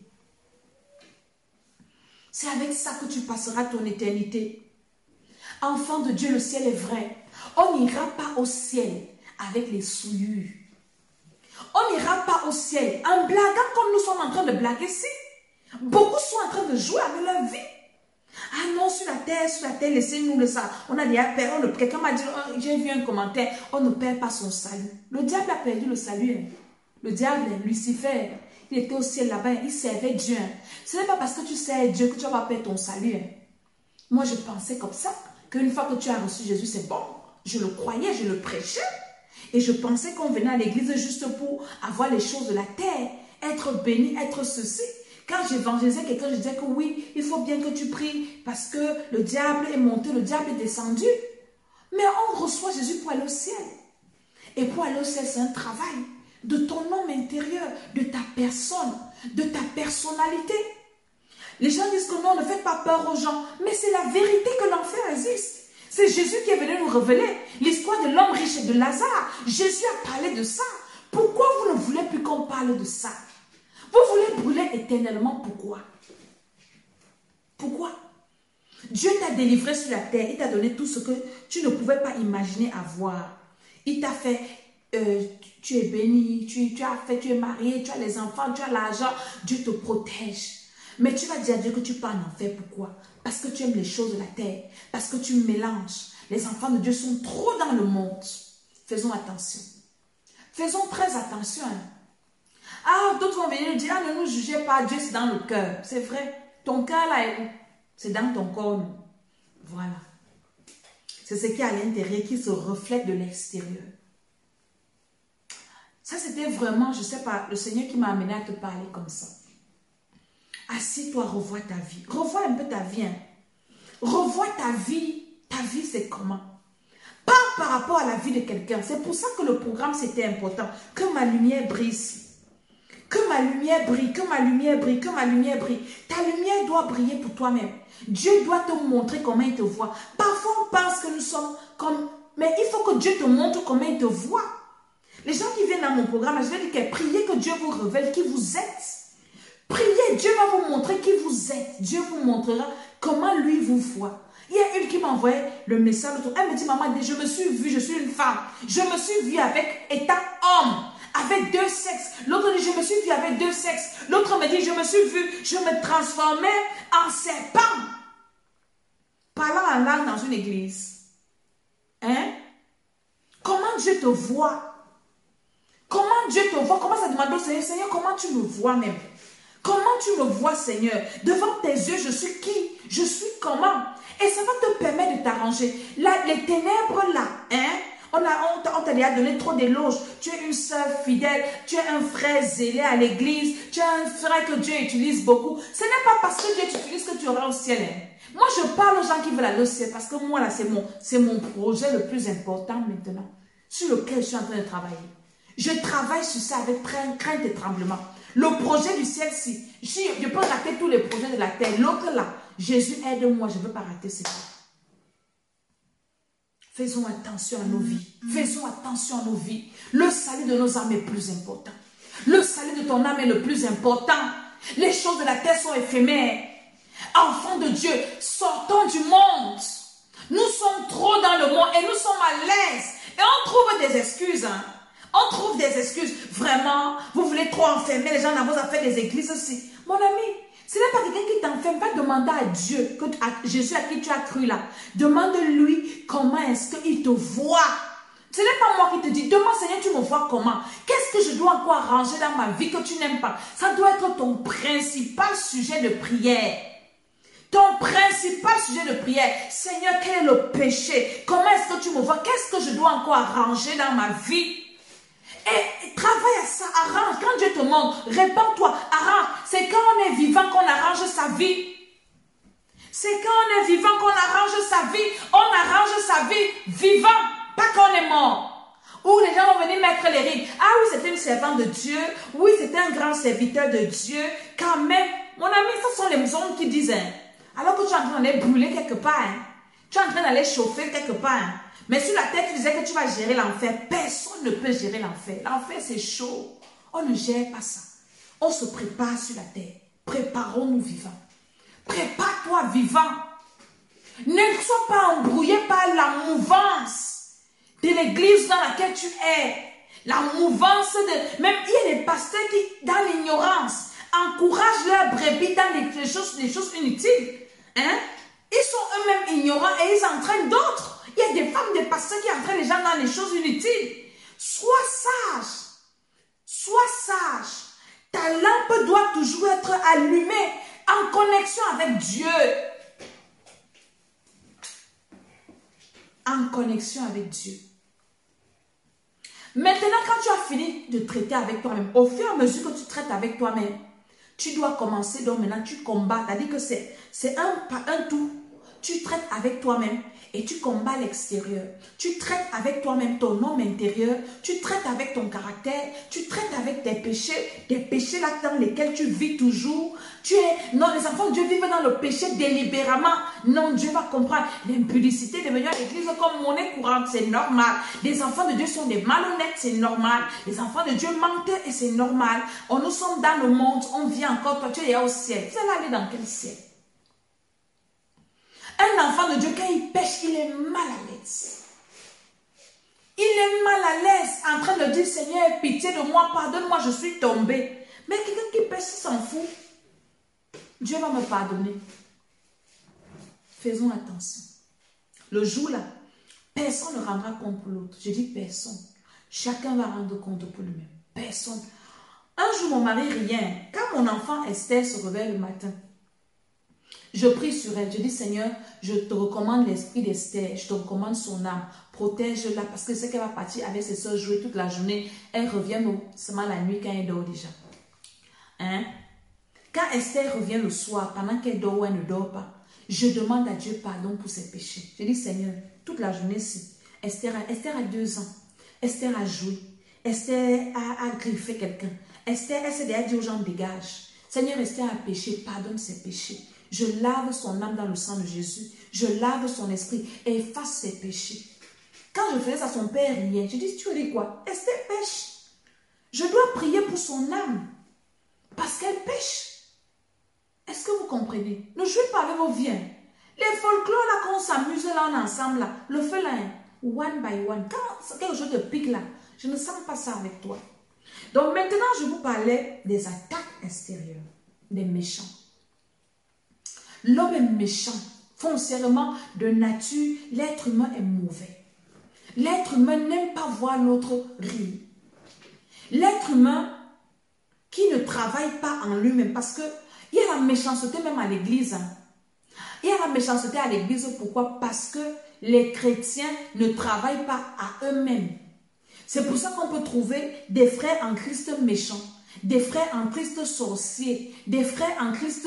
C'est avec ça que tu passeras ton éternité. Enfant de Dieu, le ciel est vrai. On n'ira pas au ciel avec les souillures. On n'ira pas au ciel en blaguant comme nous sommes en train de blaguer ici. Beaucoup sont en train de jouer avec leur vie. Ah non, sur la terre, laissez-nous le ça. On a déjà perdu. Quelqu'un m'a dit, oh, j'ai vu un commentaire, on ne perd pas son salut. Le diable a perdu le salut. Le diable, Lucifer, il était au ciel là-bas, il servait Dieu. Ce n'est pas parce que tu sers Dieu que tu vas perdre ton salut. Moi, je pensais comme ça, qu'une fois que tu as reçu Jésus, c'est bon. Je le croyais, je le prêchais. Et je pensais qu'on venait à l'église juste pour avoir les choses de la terre, être béni, être ceci. Quand j'évangélisais quelqu'un, je disais que oui, il faut bien que tu pries parce que le diable est monté, le diable est descendu. Mais on reçoit Jésus pour aller au ciel. Et pour aller au ciel, c'est un travail de ton homme intérieur, de ta personne, de ta personnalité. Les gens disent que non, ne faites pas peur aux gens. Mais c'est la vérité que l'enfer existe. C'est Jésus qui est venu nous révéler l'histoire de l'homme riche et de Lazare. Jésus a parlé de ça. Pourquoi vous ne voulez plus qu'on parle de ça? Vous voulez brûler éternellement, pourquoi? Pourquoi? Dieu t'a délivré sur la terre, il t'a donné tout ce que tu ne pouvais pas imaginer avoir. Il t'a fait, tu es béni, tu es marié, tu as les enfants, tu as l'argent, Dieu te protège. Mais tu vas dire à Dieu que tu pars en enfer, pourquoi? Parce que tu aimes les choses de la terre, parce que tu mélanges. Les enfants de Dieu sont trop dans le monde. Faisons attention. Faisons très attention. Ah, d'autres vont venir nous dire, ah, ne nous jugez pas, Dieu c'est dans le cœur. C'est vrai. Ton cœur là est où? C'est dans ton corps. Voilà. C'est ce qui est à l'intérieur qui se reflète de l'extérieur. Ça c'était vraiment, je ne sais pas, le Seigneur qui m'a amené à te parler comme ça. Assis-toi, revois ta vie. Revois un peu ta vie. Revois ta vie. Ta vie c'est comment? Pas par rapport à la vie de quelqu'un. C'est pour ça que le programme c'était important. Que ma lumière brille. Que ma lumière brille, que ma lumière brille, que ma lumière brille. Ta lumière doit briller pour toi-même. Dieu doit te montrer comment il te voit. Parfois, on pense que nous sommes comme... Mais il faut que Dieu te montre comment il te voit. Les gens qui viennent dans mon programme, je vais dire que priez que Dieu vous révèle qui vous êtes. Priez, Dieu va vous montrer qui vous êtes. Dieu vous montrera comment lui vous voit. Il y a une qui m'a envoyé le message. Elle me dit, maman, je me suis vue, je suis une femme. Je me suis vue étant homme. Avec deux sexes. L'autre dit, je me suis vue avec deux sexes. L'autre me dit, je me suis vue, je me transformais en serpent. Parlant en langue dans une église. Comment Dieu te voit? Comment Dieu te voit? Comment ça demande au Seigneur, Seigneur, comment tu me vois même? Comment tu me vois, Seigneur? Devant tes yeux, je suis qui? Je suis comment? Et ça va te permettre de t'arranger. Les ténèbres là, On t'a déjà donné trop d'éloges. Tu es une sœur fidèle, tu es un frère zélé à l'église, tu es un frère que Dieu utilise beaucoup. Ce n'est pas parce que Dieu t'utilise que tu auras au ciel. Hein. Moi, je parle aux gens qui veulent aller au ciel parce que moi, là, c'est mon projet le plus important maintenant, sur lequel je suis en train de travailler. Je travaille sur ça avec crainte et tremblement. Le projet du ciel, si je peux rater tous les projets de la terre, l'autre là, Jésus aide-moi, je ne veux pas rater ce truc. Faisons attention à nos vies. Faisons attention à nos vies. Le salut de nos âmes est plus important. Le salut de ton âme est le plus important. Les choses de la terre sont éphémères. Enfants de Dieu, sortons du monde. Nous sommes trop dans le monde et nous sommes à l'aise. Et on trouve des excuses. Hein. On trouve des excuses. Vraiment, vous voulez trop enfermer les gens dans vos affaires des églises aussi. Mon ami, ce n'est pas quelqu'un qui t'enferme. Va demander à Dieu, à Jésus à qui tu as cru là. Demande-lui comment est-ce qu'il te voit. Ce n'est pas moi qui te dis, demande Seigneur, tu me vois comment? Qu'est-ce que je dois encore arranger dans ma vie que tu n'aimes pas? Ça doit être ton principal sujet de prière. Ton principal sujet de prière. Seigneur, quel est le péché? Comment est-ce que tu me vois? Qu'est-ce que je dois encore arranger dans ma vie? Et travaille à ça, arrange. Quand Dieu te montre, répands-toi, arrange. C'est quand on est vivant qu'on arrange sa vie. C'est quand on est vivant qu'on arrange sa vie. On arrange sa vie vivant, pas quand on est mort. Où les gens vont venir mettre les rides. Ah oui, c'était une servante de Dieu. Oui, c'était un grand serviteur de Dieu. Quand même, mon ami, ce sont les hommes qui disent. Hein, alors que tu es en train d'aller brûler quelque part. Hein, tu es en train d'aller chauffer quelque part. Hein. Mais sur la terre, tu disais que tu vas gérer l'enfer. Personne ne peut gérer l'enfer. L'enfer, c'est chaud. On ne gère pas ça. On se prépare sur la terre. Préparons-nous vivants. Prépare-toi vivant. Ne sois pas embrouillé par la mouvance de l'église dans laquelle tu es. La mouvance de... Même il y a des pasteurs qui, dans l'ignorance, encouragent leurs brebis dans les choses inutiles. Hein? Ils sont eux-mêmes ignorants et ils entraînent d'autres. Il y a des femmes, des pasteurs qui entraînent les gens dans les choses inutiles. Sois sage. Sois sage. Ta lampe doit toujours être allumée en connexion avec Dieu. En connexion avec Dieu. Maintenant, quand tu as fini de traiter avec toi-même, au fur et à mesure que tu traites avec toi-même, tu dois commencer, donc maintenant tu combats. C'est-à-dire que c'est un tout. Tu traites avec toi-même et tu combats l'extérieur. Tu traites avec toi-même ton homme intérieur. Tu traites avec ton caractère. Tu traites avec tes péchés. Des péchés là dans lesquels tu vis toujours. Non, les enfants de Dieu vivent dans le péché délibérément. Non, Dieu va comprendre. L'impudicité de venir à l'église comme monnaie courante, c'est normal. Les enfants de Dieu sont des malhonnêtes, c'est normal. Les enfants de Dieu mentent et c'est normal. Nous sommes dans le monde, on vit encore. Toi, tu es au ciel. Vous allez aller dans quel ciel? Un enfant de Dieu, quand il pêche, il est mal à l'aise. Il est mal à l'aise en train de dire, Seigneur, pitié de moi, pardonne-moi, je suis tombé. Mais quelqu'un qui pêche, il s'en fout. Dieu va me pardonner. Faisons attention. Le jour là, personne ne rendra compte pour l'autre. Je dis personne. Chacun va rendre compte pour lui-même. Personne. Un jour, mon mari rien. Quand mon enfant Esther se réveille le matin, je prie sur elle, je dis Seigneur, je te recommande l'esprit d'Esther, je te recommande son âme, protège-la parce que c'est qu'elle va partir avec ses soeurs jouer toute la journée, elle revient seulement la nuit quand elle dort déjà. Hein? Quand Esther revient le soir, pendant qu'elle dort ou elle ne dort pas, je demande à Dieu pardon pour ses péchés. Je dis Seigneur, toute la journée, Esther a 2 ans, Esther a joué, Esther a griffé quelqu'un, Esther, elle s'est déjà dit aux gens dégage. Seigneur, Esther a péché, pardonne ses péchés. Je lave son âme dans le sang de Jésus. Je lave son esprit et efface ses péchés. Quand je faisais ça, son père riait. Je dis, tu ris quoi? Esther pêche. Je dois prier pour son âme. Parce qu'elle pêche. Est-ce que vous comprenez? Ne jouez pas avec vos vies. Les folklores là, quand on s'amuse là, on est ensemble là. Le feu là, one by one. Quand quelque chose te pique là, je ne sens pas ça avec toi. Donc maintenant, je vous parlais des attaques extérieures. Des méchants. L'homme est méchant, foncièrement, de nature, l'être humain est mauvais. L'être humain n'aime pas voir l'autre rire. L'être humain qui ne travaille pas en lui-même, parce qu'il y a la méchanceté même à l'église. Hein. Il y a la méchanceté à l'église, pourquoi? Parce que les chrétiens ne travaillent pas à eux-mêmes. C'est pour ça qu'on peut trouver des frères en Christ méchants, des frères en Christ sorciers, des frères en Christ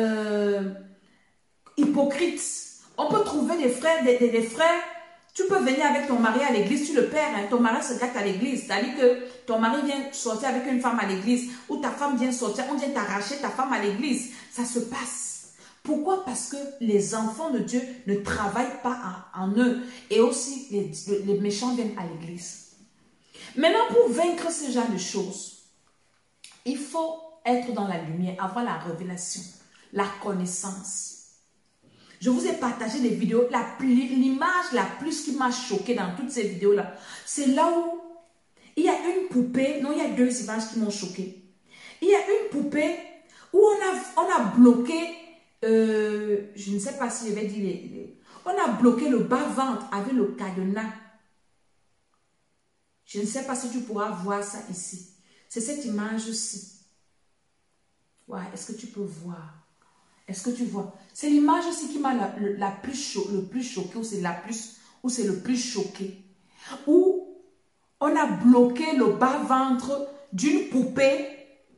hypocrites. On peut trouver des frères, des frères. Tu peux venir avec ton mari à l'église, tu le perds, hein, ton mari se gâte à l'église. C'est-à-dire que ton mari vient sortir avec une femme à l'église, ou ta femme vient sortir, on vient t'arracher ta femme à l'église. Ça se passe. Pourquoi? Parce que les enfants de Dieu ne travaillent pas en eux. Et aussi, les méchants viennent à l'église. Maintenant, pour vaincre ce genre de choses, il faut être dans la lumière, avoir la révélation, la connaissance. Je vous ai partagé des vidéos. L'image la plus qui m'a choquée dans toutes ces vidéos-là, c'est là où il y a une poupée. Non, il y a deux images qui m'ont choquée. Il y a une poupée où on a bloqué, je ne sais pas si je vais dire, on a bloqué le bas-ventre avec le cadenas. Je ne sais pas si tu pourras voir ça ici. C'est cette image-ci. Ouais, est-ce que tu peux voir? Est-ce que tu vois? C'est l'image aussi qui m'a le plus choqué, ou c'est le plus choqué. Où on a bloqué le bas-ventre d'une poupée.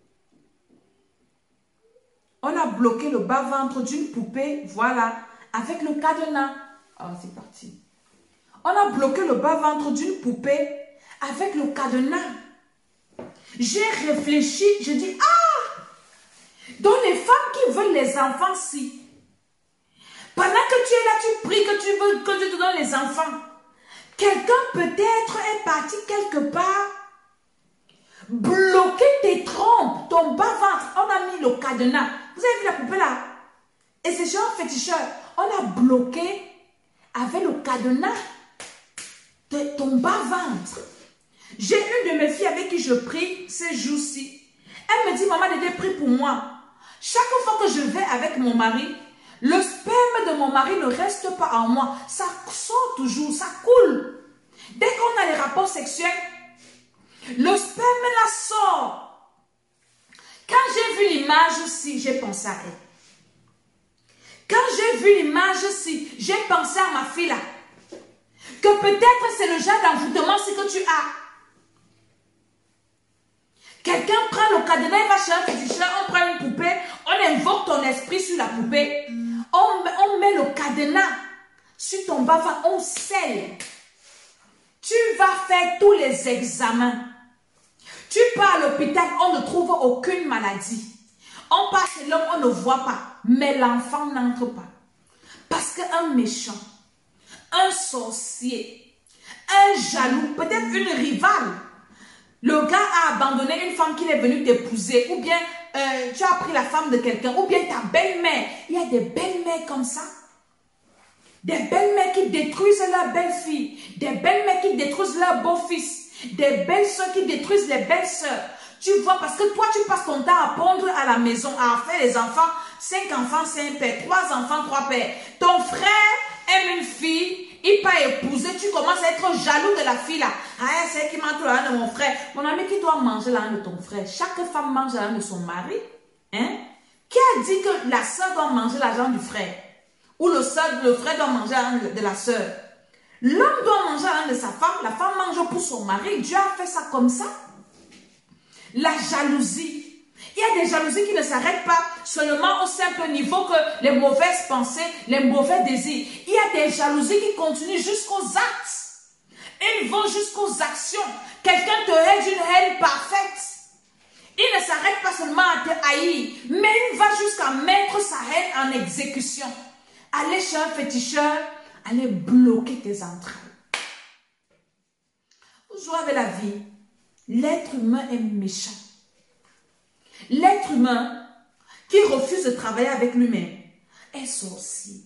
On a bloqué le bas-ventre d'une poupée, voilà, avec le cadenas. Ah, c'est parti. On a bloqué le bas-ventre d'une poupée avec le cadenas. J'ai réfléchi, je dis, ah! Donc les femmes qui veulent les enfants, si. Pendant que tu es là, tu pries que tu veux que Dieu te donne les enfants. Quelqu'un peut-être est parti quelque part, bloquer tes trompes, ton bas-ventre. On a mis le cadenas. Vous avez vu la poupée là? Et c'est chez un féticheur. On a bloqué avec le cadenas de ton bas-ventre. J'ai une de mes filles avec qui je prie ces jours-ci. Elle me dit, maman, Dédé, prie pour moi. Chaque fois que je vais avec mon mari, le sperme de mon mari ne reste pas en moi. Ça sort toujours, ça coule. Dès qu'on a les rapports sexuels, le sperme là sort. Quand j'ai vu l'image-ci, j'ai pensé à elle. Quand j'ai vu l'image-ci, j'ai pensé à ma fille là. Que peut-être c'est le genre d'envoûtement que tu as. Quelqu'un prend le cadenas, il va chez un féticheur, on prend une poupée, on invoque ton esprit sur la poupée. On met le cadenas sur ton bas-ventre, on scelle. Tu vas faire tous les examens. Tu pars à l'hôpital, on ne trouve aucune maladie. On passe l'homme, on ne voit pas. Mais l'enfant n'entre pas. Parce qu'un méchant, un sorcier, un jaloux, peut-être une rivale. Le gars a abandonné une femme qu'il est venu t'épouser. Ou bien tu as pris la femme de quelqu'un. Ou bien ta belle-mère. Il y a des belles-mères comme ça. Des belles-mères qui détruisent leur belle-fille. Des belles-mères qui détruisent leur beau-fils. Des belles-sœurs qui détruisent les belles-sœurs. Tu vois, parce que toi, tu passes ton temps à pondre à la maison, à faire les enfants. 5 enfants, 5 pères. 3 enfants, 3 pères. Ton frère aime une fille. Il pas épousé, tu commences à être jaloux de la fille là. Ah, c'est elle qui mange la de mon frère. Mon ami, qui doit manger la de ton frère? Chaque femme mange la de son mari. Hein? Qui a dit que la soeur doit manger l'argent du frère? Ou le frère doit manger l'argent de la soeur? L'homme doit manger l'argent de sa femme. La femme mange pour son mari. Dieu a fait ça comme ça. La jalousie. Il y a des jalousies qui ne s'arrêtent pas seulement au simple niveau que les mauvaises pensées, les mauvais désirs. Il y a des jalousies qui continuent jusqu'aux actes. Ils vont jusqu'aux actions. Quelqu'un te hait d'une haine parfaite. Il ne s'arrête pas seulement à te haïr, mais il va jusqu'à mettre sa haine en exécution. Aller chez un féticheur, aller bloquer tes entrailles. Vous jouez avec la vie. L'être humain est méchant. L'être humain qui refuse de travailler avec lui-même est sorcier.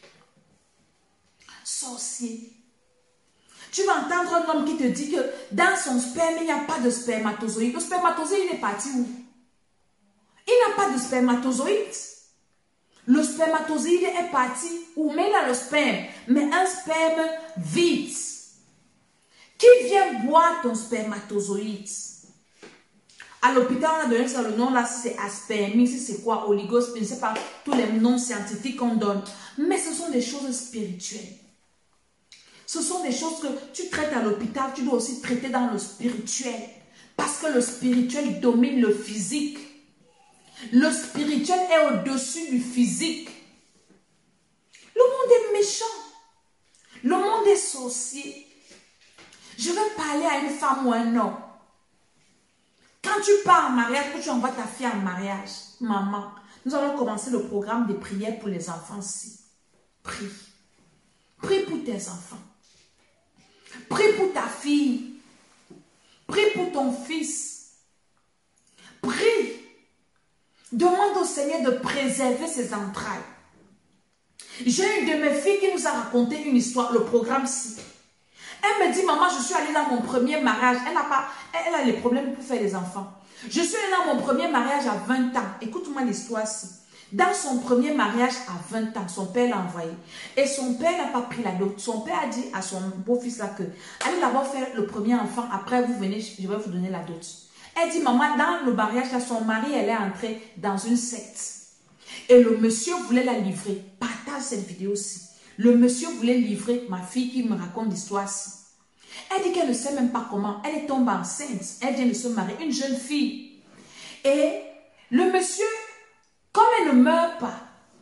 Sorcier. Tu vas entendre un homme qui te dit que dans son sperme, il n'y a pas de spermatozoïde. Le spermatozoïde, il est parti où? Il n'a pas de spermatozoïde. Le spermatozoïde est parti où? Mais il a le sperme, mais un sperme vide. Qui vient boire ton spermatozoïde? À l'hôpital, on a donné ça, le nom là, si c'est aspermie, si c'est quoi, oligos, je ne sais pas, tous les noms scientifiques qu'on donne. Mais ce sont des choses spirituelles. Ce sont des choses que tu traites à l'hôpital, tu dois aussi traiter dans le spirituel. Parce que le spirituel domine le physique. Le spirituel est au-dessus du physique. Le monde est méchant. Le monde est sorcier. Je vais parler à une femme ou un homme. Quand tu pars en mariage, que tu envoies ta fille en mariage, maman, nous allons commencer le programme de prière pour les enfants ici. Prie. Prie pour tes enfants. Prie pour ta fille. Prie pour ton fils. Prie. Demande au Seigneur de préserver ses entrailles. J'ai une de mes filles qui nous a raconté une histoire, le programme-ci. Elle me dit, maman, je suis allée dans mon premier mariage. Elle a les problèmes pour faire des enfants. Je suis allée dans mon premier mariage à 20 ans. Écoute-moi l'histoire-ci. Dans son premier mariage à 20 ans, son père l'a envoyé. Et son père n'a pas pris la dot. Son père a dit à son beau-fils là que, allez d'abord faire le premier enfant, après vous venez, je vais vous donner la dot. Elle dit, maman, dans le mariage, là, son mari, elle est entrée dans une secte. Et le monsieur voulait la livrer. Partage cette vidéo-ci. Le monsieur voulait livrer ma fille qui me raconte l'histoire-ci. Elle dit qu'elle ne sait même pas comment. Elle est tombée enceinte. Elle vient de se marier, une jeune fille. Et le monsieur, comme elle ne meurt pas,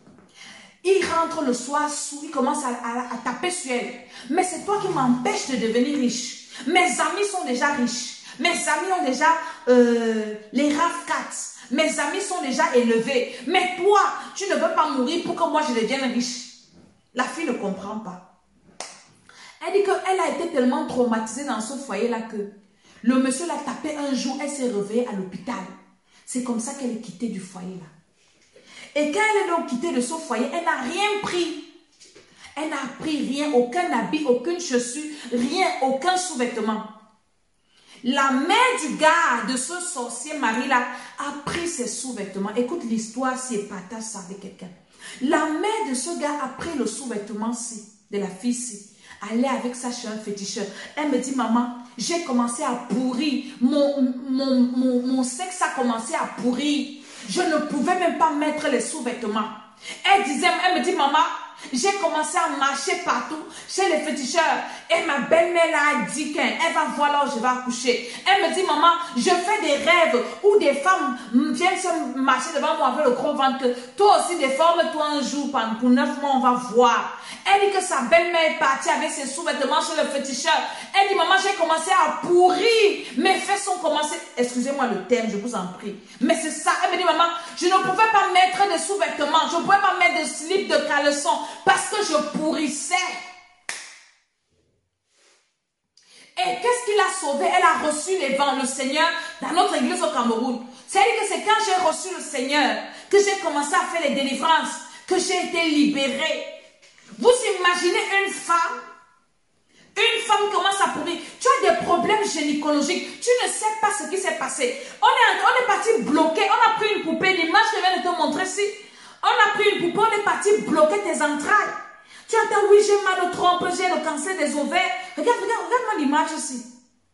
il rentre le soir sous, il commence à taper sur elle. Mais c'est toi qui m'empêches de devenir riche. Mes amis sont déjà riches. Mes amis ont déjà les RAV4. Mes amis sont déjà élevés. Mais toi, tu ne veux pas mourir pour que moi je devienne riche. La fille ne comprend pas. Elle dit qu'elle a été tellement traumatisée dans ce foyer-là que le monsieur l'a tapé un jour, elle s'est réveillée à l'hôpital. C'est comme ça qu'elle est quittée du foyer-là. Et quand elle est donc quittée de ce foyer, elle n'a rien pris. Elle n'a pris rien, aucun habit, aucune chaussure, rien, aucun sous-vêtement. La mère du gars, de ce sorcier mari-là, a pris ses sous-vêtements. Écoute l'histoire, si elle partage ça avec quelqu'un. La mère de ce gars a pris le sous-vêtement-ci, de la fille-ci. Elle est avec ça chez un féticheur. Elle me dit, maman, j'ai commencé à pourrir. Mon sexe a commencé à pourrir. Je ne pouvais même pas mettre les sous-vêtements. Elle me dit, maman, j'ai commencé à marcher partout chez les féticheurs. Et ma belle-mère a dit qu'elle va voir là où je vais accoucher. Elle me dit, maman, je fais des rêves où des femmes viennent se marcher devant moi avec le gros ventre. Toi aussi, déforme-toi un jour, pour 9 mois, on va voir. Elle dit que sa belle-mère est partie avec ses sous-vêtements chez le féticheur. Elle dit, maman, j'ai commencé à pourrir. Mes fesses ont commencé, excusez-moi le terme, je vous en prie. Mais c'est ça. Elle me dit, maman, je ne pouvais pas mettre de sous-vêtements. Je ne pouvais pas mettre de slip, de caleçon. Parce que je pourrissais. Et qu'est-ce qui l'a sauvée? Elle a reçu les vents, le Seigneur, dans notre église au Cameroun. C'est-à-dire que c'est quand j'ai reçu le Seigneur que j'ai commencé à faire les délivrances, que j'ai été libérée. Vous imaginez une femme commence à pourrir. Tu as des problèmes gynécologiques. Tu ne sais pas ce qui s'est passé. On est parti bloquer. On a pris une poupée. L'image que je viens de te montrer ici. On a pris une poupée. On est parti bloquer tes entrailles. Tu entends, oui, j'ai mal au trompe, j'ai le cancer des ovaires. Regarde-moi l'image ici.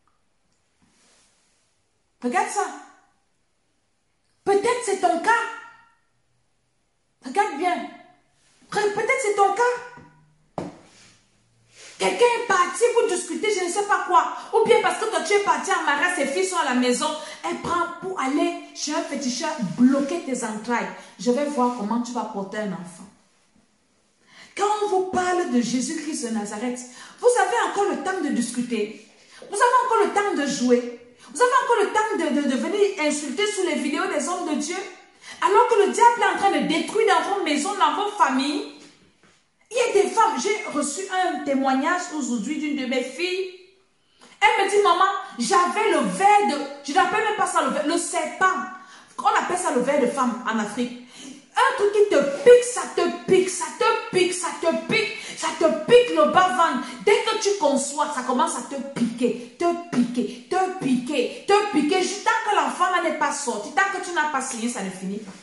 Regarde ça. Peut-être c'est ton cas. Regarde bien. Peut-être c'est ton cas. Quelqu'un est parti pour discuter, je ne sais pas quoi. Ou bien parce que toi tu es parti en mariage, ses filles sont à la maison. Elle prend pour aller chez un féticheur, bloquer tes entrailles. Je vais voir comment tu vas porter un enfant. Quand on vous parle de Jésus-Christ de Nazareth, vous avez encore le temps de discuter. Vous avez encore le temps de jouer. Vous avez encore le temps de venir insulter sous les vidéos des hommes de Dieu. Alors que le diable est en train de détruire dans vos maisons, dans vos familles. Il y a des femmes, j'ai reçu un témoignage aujourd'hui d'une de mes filles. Elle me dit, maman, j'avais le ver de, je n'appelle même pas ça le ver, le serpent. On appelle ça le ver de femme en Afrique. Un truc qui te pique, ça te pique, ça te pique, ça te pique, ça te pique le bas-ventre. Dès que tu conçois, ça commence à te piquer, te piquer, te piquer, te piquer. Tant que l'enfant n'est pas sorti, tant que tu n'as pas signé, ça ne finit pas.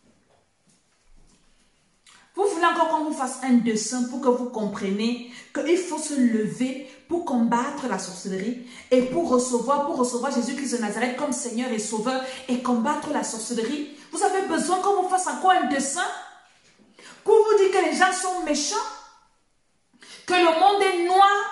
Vous voulez encore qu'on vous fasse un dessin pour que vous compreniez qu'il faut se lever pour combattre la sorcellerie et pour recevoir Jésus-Christ de Nazareth comme Seigneur et Sauveur et combattre la sorcellerie. Vous avez besoin qu'on vous fasse encore un dessin pour vous dire que les gens sont méchants, que le monde est noir,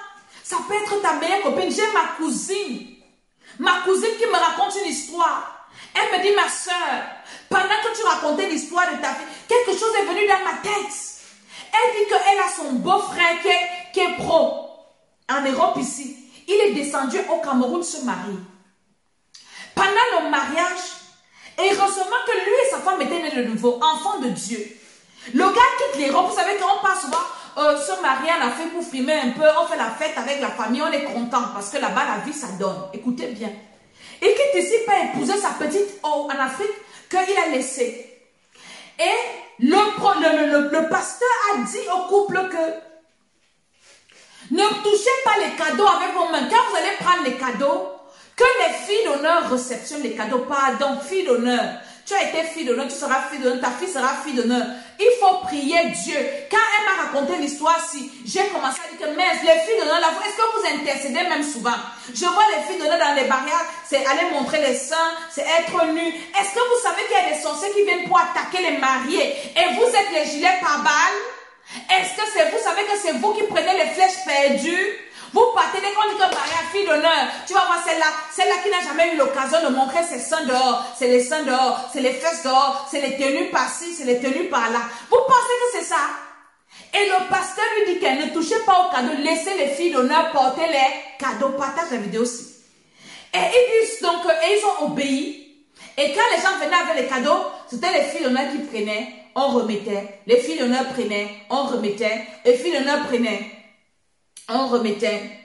Ça peut être ta meilleure copine. J'ai ma cousine qui me raconte une histoire. Elle me dit, ma soeur, pendant que tu racontais l'histoire de ta fille, quelque chose est venu dans ma tête. Elle dit qu'elle a son beau-frère qui est pro en Europe ici. Il est descendu au Cameroun se marier. Pendant le mariage, et heureusement que lui et sa femme étaient nés de nouveau, enfants de Dieu. Le gars quitte l'Europe, vous savez qu'on passe souvent se marier en Afrique pour frimer un peu, on fait la fête avec la famille, on est content parce que là-bas la vie ça donne. Écoutez bien. Il quitte ici pour épouser sa petite en Afrique qu'il a laissée. Et le pasteur a dit au couple que ne touchez pas les cadeaux avec vos mains. Quand vous allez prendre les cadeaux, que les filles d'honneur réceptionnent les cadeaux. Pardon, fille d'honneur. Tu as été fille d'honneur, tu seras fille d'honneur, ta fille sera fille d'honneur. Il faut prier Dieu. Quand elle m'a raconté l'histoire-ci, j'ai commencé à dire que, mais les filles d'honneur, est-ce que vous intercédez même souvent? Je vois les filles d'honneur dans les barrières, c'est aller montrer les seins, c'est être nu. Est-ce que vous savez qu'il y a des sorciers qui viennent pour attaquer les mariés et vous êtes les gilets pare-balles? Est-ce que c'est vous savez que c'est vous qui prenez les flèches perdues? Vous partez dès qu'on dit que Maria, fille d'honneur, tu vas voir celle-là qui n'a jamais eu l'occasion de montrer ses seins dehors, c'est les seins dehors, c'est les fesses dehors, c'est les tenues par-ci, c'est les tenues par-là. Vous pensez que c'est ça? Et le pasteur lui dit qu'elle ne touchez pas aux cadeaux, laissez les filles d'honneur porter les cadeaux. Partage la vidéo aussi. Et ils disent donc, et ils ont obéi. Et quand les gens venaient avec les cadeaux, c'était les filles d'honneur qui prenaient, on remettait. Les filles d'honneur prenaient, on remettait. Les filles d'honneur prenaient. On remettait.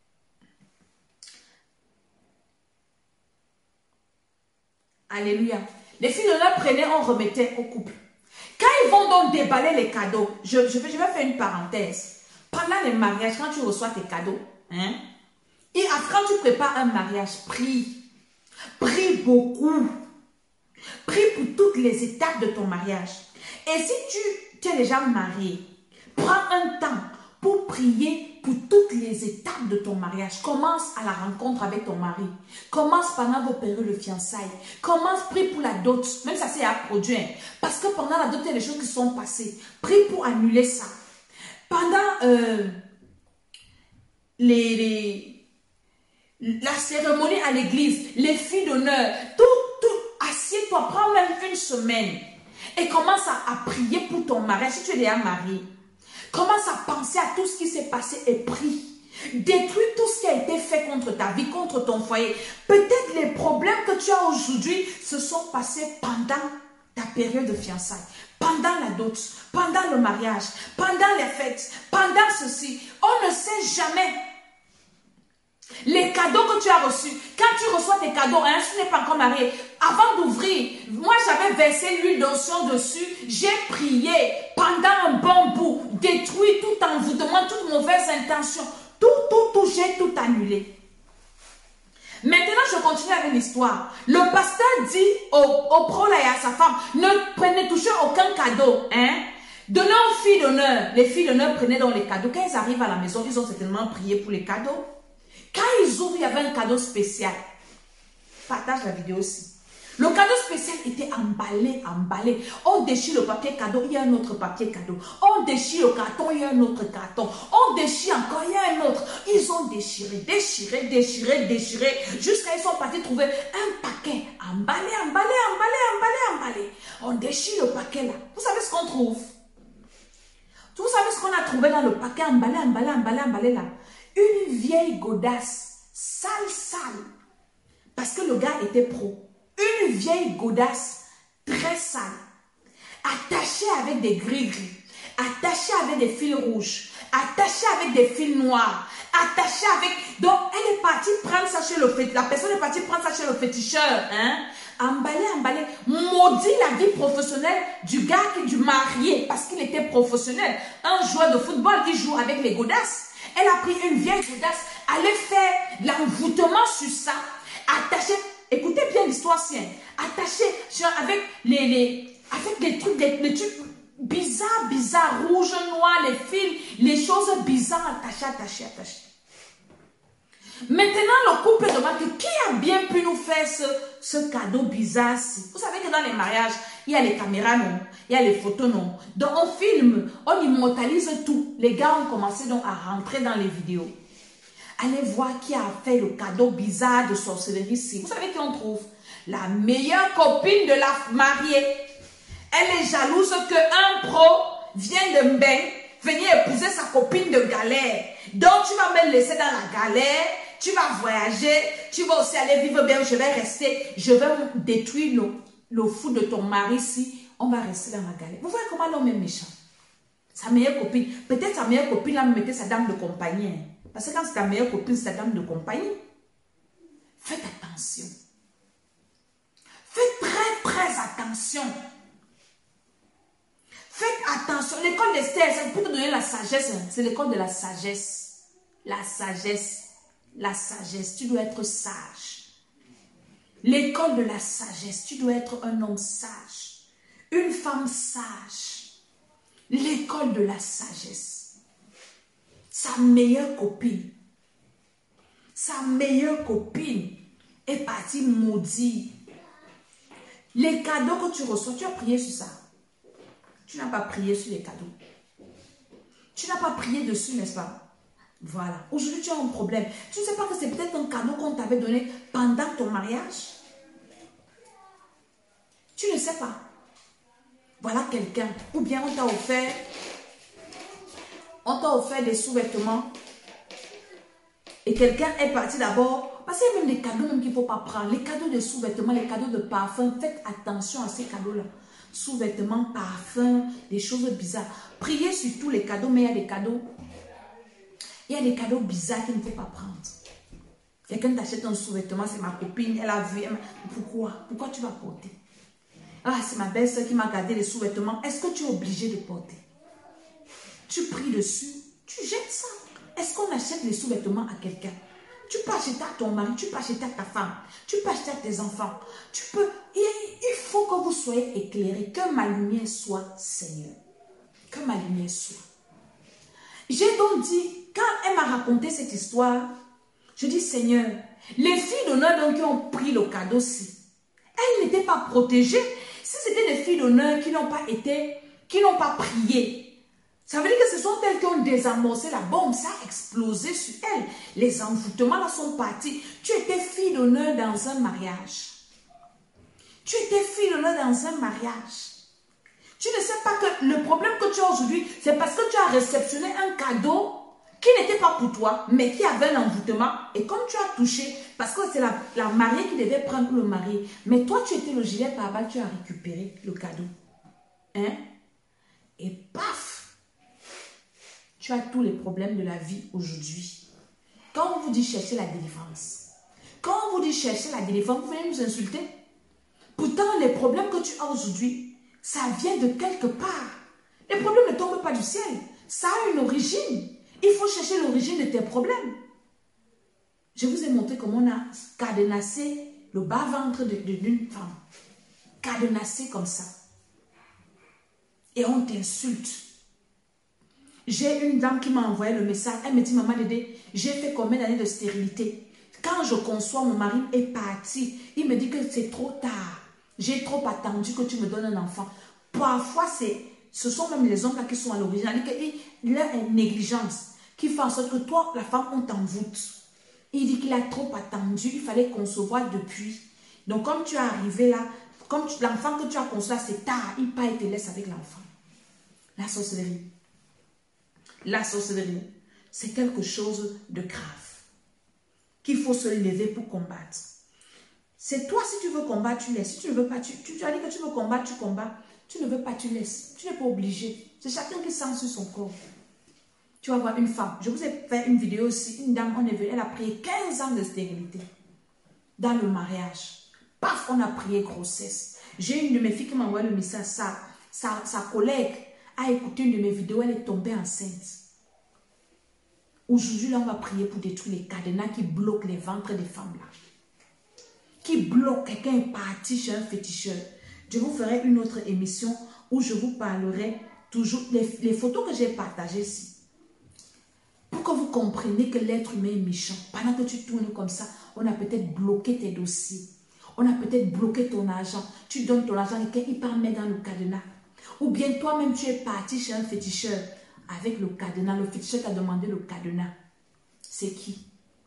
Alléluia. Les filles d'honneur prenaient, on remettait au couple. Quand ils vont donc déballer les cadeaux, je vais faire une parenthèse. Pendant les mariages, quand tu reçois tes cadeaux, et quand tu prépares un mariage, prie. Prie beaucoup. Prie pour toutes les étapes de ton mariage. Et si tu es déjà marié, prends un temps pour prier pour toutes les étapes de ton mariage. Commence à la rencontre avec ton mari. Commence pendant vos périodes de fiançailles. Commence, prie pour la dot. Même ça, c'est à produire. Parce que pendant la dot, il y a des choses qui sont passées. Prie pour annuler ça. Pendant la cérémonie à l'église, les filles d'honneur, tout, assieds-toi, prends même une semaine. Et commence à prier pour ton mariage. Si tu es déjà marié, commence à penser à tout ce qui s'est passé et prie. Détruis tout ce qui a été fait contre ta vie, contre ton foyer. Peut-être les problèmes que tu as aujourd'hui se sont passés pendant ta période de fiançailles, pendant la dot, pendant le mariage, pendant les fêtes, pendant ceci. On ne sait jamais. Les cadeaux que tu as reçus, quand tu reçois tes cadeaux, si tu n'es pas encore marié, avant d'ouvrir, moi j'avais versé l'huile d'onction dessus, j'ai prié pendant un bon bout, détruit tout envoûtement, toute mauvaise intention, tout, j'ai tout annulé. Maintenant, je continue avec l'histoire. Le pasteur dit au pro là et à sa femme, ne touchez aucun cadeau, Donnez aux filles d'honneur. Les filles d'honneur prenaient donc les cadeaux. Quand ils arrivent à la maison, ils ont certainement prié pour les cadeaux. Quand ils ouvrent, il y avait un cadeau spécial. Partage la vidéo aussi. Le cadeau spécial était emballé. On déchire le papier cadeau, il y a un autre papier cadeau. On déchire le carton, il y a un autre carton. On déchire encore, il y a un autre. Ils ont déchiré, jusqu'à ils sont partis trouver un paquet emballé. On déchire le paquet là. Vous savez ce qu'on trouve? Vous savez ce qu'on a trouvé dans le paquet emballé là? Une vieille godasse, sale. Parce que le gars était pro. Une vieille godasse, très sale. Attachée avec des gris-gris. Attachée avec des fils rouges. Attachée avec des fils noirs. Attachée avec... Donc, elle est partie prendre ça chez le féticheur. La personne est partie prendre ça chez le féticheur. Emballé. Maudit la vie professionnelle du gars, du marié. Parce qu'il était professionnel. Un joueur de football qui joue avec les godasses. Elle a pris une vieille godasse, allait faire l'envoûtement sur ça, attaché, écoutez bien l'histoire, attaché avec les trucs bizarres, rouges, noirs, les fils, les choses bizarres attachées. Maintenant, le couple demande qui a bien pu nous faire ce cadeau bizarre-ci. Vous savez que dans les mariages, il y a les caméras, non? Il y a les photos, non? Donc, on filme, on immortalise tout. Les gars ont commencé donc à rentrer dans les vidéos. Allez voir qui a fait le cadeau bizarre de sorcellerie ici. Vous savez qui on trouve? La meilleure copine de la mariée. Elle est jalouse qu'un pro vient de Mbeng venir épouser sa copine de galère. Donc tu vas me laisser dans la galère, tu vas voyager, tu vas aussi aller vivre bien, je vais rester, je vais détruire le fou de ton mari ici, on va rester dans la galère. Vous voyez comment l'homme est méchant? Sa meilleure copine, peut-être sa meilleure copine là me mettait sa dame de compagnie. Hein. Parce que quand c'est ta meilleure copine, c'est ta dame de compagnie. Faites attention. Faites très attention. Faites attention. L'école d'Esther, c'est pour te donner la sagesse. C'est l'école de la sagesse. La sagesse. La sagesse. Tu dois être sage. L'école de la sagesse. Tu dois être un homme sage. Une femme sage. L'école de la sagesse. Sa meilleure copine. Sa meilleure copine est partie maudire. Les cadeaux que tu reçois, tu as prié sur ça. Tu n'as pas prié sur les cadeaux. Tu n'as pas prié dessus, n'est-ce pas? Voilà. Aujourd'hui, tu as un problème. Tu ne sais pas que c'est peut-être un cadeau qu'on t'avait donné pendant ton mariage. Tu ne sais pas. Voilà quelqu'un. Ou bien on t'a offert des sous-vêtements. Et quelqu'un est parti d'abord. Parce qu'il y a même des cadeaux même qu'il ne faut pas prendre. Les cadeaux de sous-vêtements, les cadeaux de parfum. Faites attention à ces cadeaux-là. Sous-vêtements, parfums, des choses bizarres. Priez sur tous les cadeaux, mais il y a des cadeaux. Il y a des cadeaux bizarres qu'il ne faut pas prendre. Quelqu'un t'achète un sous-vêtement, c'est ma copine, elle a vu. Pourquoi? Pourquoi tu vas porter? Ah, c'est ma belle-sœur qui m'a gardé les sous-vêtements. Est-ce que tu es obligé de porter? Tu pries dessus, tu jettes ça. Est-ce qu'on achète les sous-vêtements à quelqu'un? Tu peux acheter à ton mari, tu peux acheter à ta femme, tu peux acheter à tes enfants. Tu peux. Il faut que vous soyez éclairés, que ma lumière soit, Seigneur. Que ma lumière soit. J'ai donc dit, quand elle m'a raconté cette histoire, je dis, Seigneur, les filles d'honneur donc qui ont pris le cadeau-ci, elles n'étaient pas protégées. Si c'était des filles d'honneur qui n'ont pas prié, ça veut dire que ce sont elles qui ont désamorcé la bombe. Ça a explosé sur elles. Les envoûtements là sont partis. Tu étais fille d'honneur dans un mariage. Tu étais fille d'honneur dans un mariage. Tu ne sais pas que le problème que tu as aujourd'hui, c'est parce que tu as réceptionné un cadeau qui n'était pas pour toi, mais qui avait un envoûtement. Et comme tu as touché, parce que c'est la mariée qui devait prendre le mari, mais toi tu étais le gilet pare-balles, tu as récupéré le cadeau. Hein? Et paf! Tu as tous les problèmes de la vie aujourd'hui. Quand on vous dit chercher la délivrance, quand on vous dit chercher la délivrance, vous venez nous insulter. Pourtant, les problèmes que tu as aujourd'hui, ça vient de quelque part. Les problèmes ne tombent pas du ciel. Ça a une origine. Il faut chercher l'origine de tes problèmes. Je vous ai montré comment on a cadenassé le bas-ventre d'une femme. Cadenassé comme ça. Et on t'insulte. J'ai une dame qui m'a envoyé le message. Elle me dit, maman Dédé, j'ai fait combien d'années de stérilité? Quand je conçois, mon mari est parti. Il me dit que c'est trop tard. J'ai trop attendu que tu me donnes un enfant. Parfois, ce sont même les hommes là qui sont à l'origine. Il a une négligence qui fait en sorte que toi, la femme, on t'envoûte. Il dit qu'il a trop attendu. Il fallait concevoir depuis. Donc, comme tu es arrivé là, comme l'enfant que tu as conçu là, c'est tard. Il part et te laisse avec l'enfant. La sorcellerie. La sorcellerie, c'est quelque chose de grave qu'il faut se lever pour combattre. C'est toi, si tu veux combattre, tu laisses. Si tu ne veux pas, tu as dit que tu veux combattre, tu combats. Tu ne veux pas, tu laisses. Tu n'es pas obligé. C'est chacun qui sent sur son corps. Tu vas voir une femme. Je vous ai fait une vidéo aussi. Une dame, on est venu, elle a prié 15 ans de stérilité dans le mariage. Paf, on a prié grossesse. J'ai une de mes filles qui m'a envoyé le message. Sa collègue a écouté une de mes vidéos, elle est tombée enceinte. Aujourd'hui, là, on va prier pour détruire les cadenas qui bloquent les ventres des femmes là. Qui bloquent, quelqu'un est parti chez un féticheur. Je vous ferai une autre émission où je vous parlerai toujours les photos que j'ai partagées ici. Pour que vous compreniez que l'être humain est méchant. Pendant que tu tournes comme ça, on a peut-être bloqué tes dossiers. On a peut-être bloqué ton argent. Tu donnes ton argent et quelqu'un part mettre dans le cadenas. Ou bien toi-même, tu es parti chez un féticheur avec le cadenas. Le féticheur t'a demandé le cadenas. C'est qui?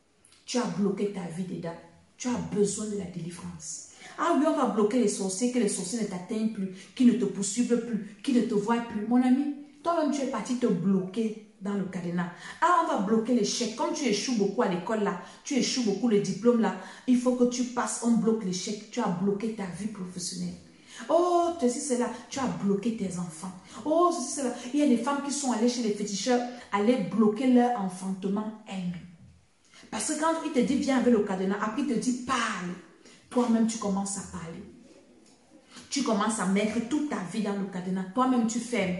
Tu as bloqué ta vie dedans. Tu as besoin de la délivrance. Ah oui, on va bloquer les sorciers, que les sorciers ne t'atteignent plus, qui ne te poursuivent plus, qui ne te voient plus. Mon ami, toi-même, tu es parti te bloquer dans le cadenas. Ah, on va bloquer les chèques. Comme tu échoues beaucoup à l'école là, tu échoues beaucoup le diplôme là, il faut que tu passes, on bloque les chèques. Tu as bloqué ta vie professionnelle. Oh, ceci, cela, tu as bloqué tes enfants. Oh, ceci, cela. Il y a des femmes qui sont allées chez les féticheurs, aller bloquer leur enfantement elles-mêmes. Parce que quand il te dit viens avec le cadenas, après il te dit parle. Toi-même, tu commences à parler. Tu commences à mettre toute ta vie dans le cadenas. Toi-même, tu fermes.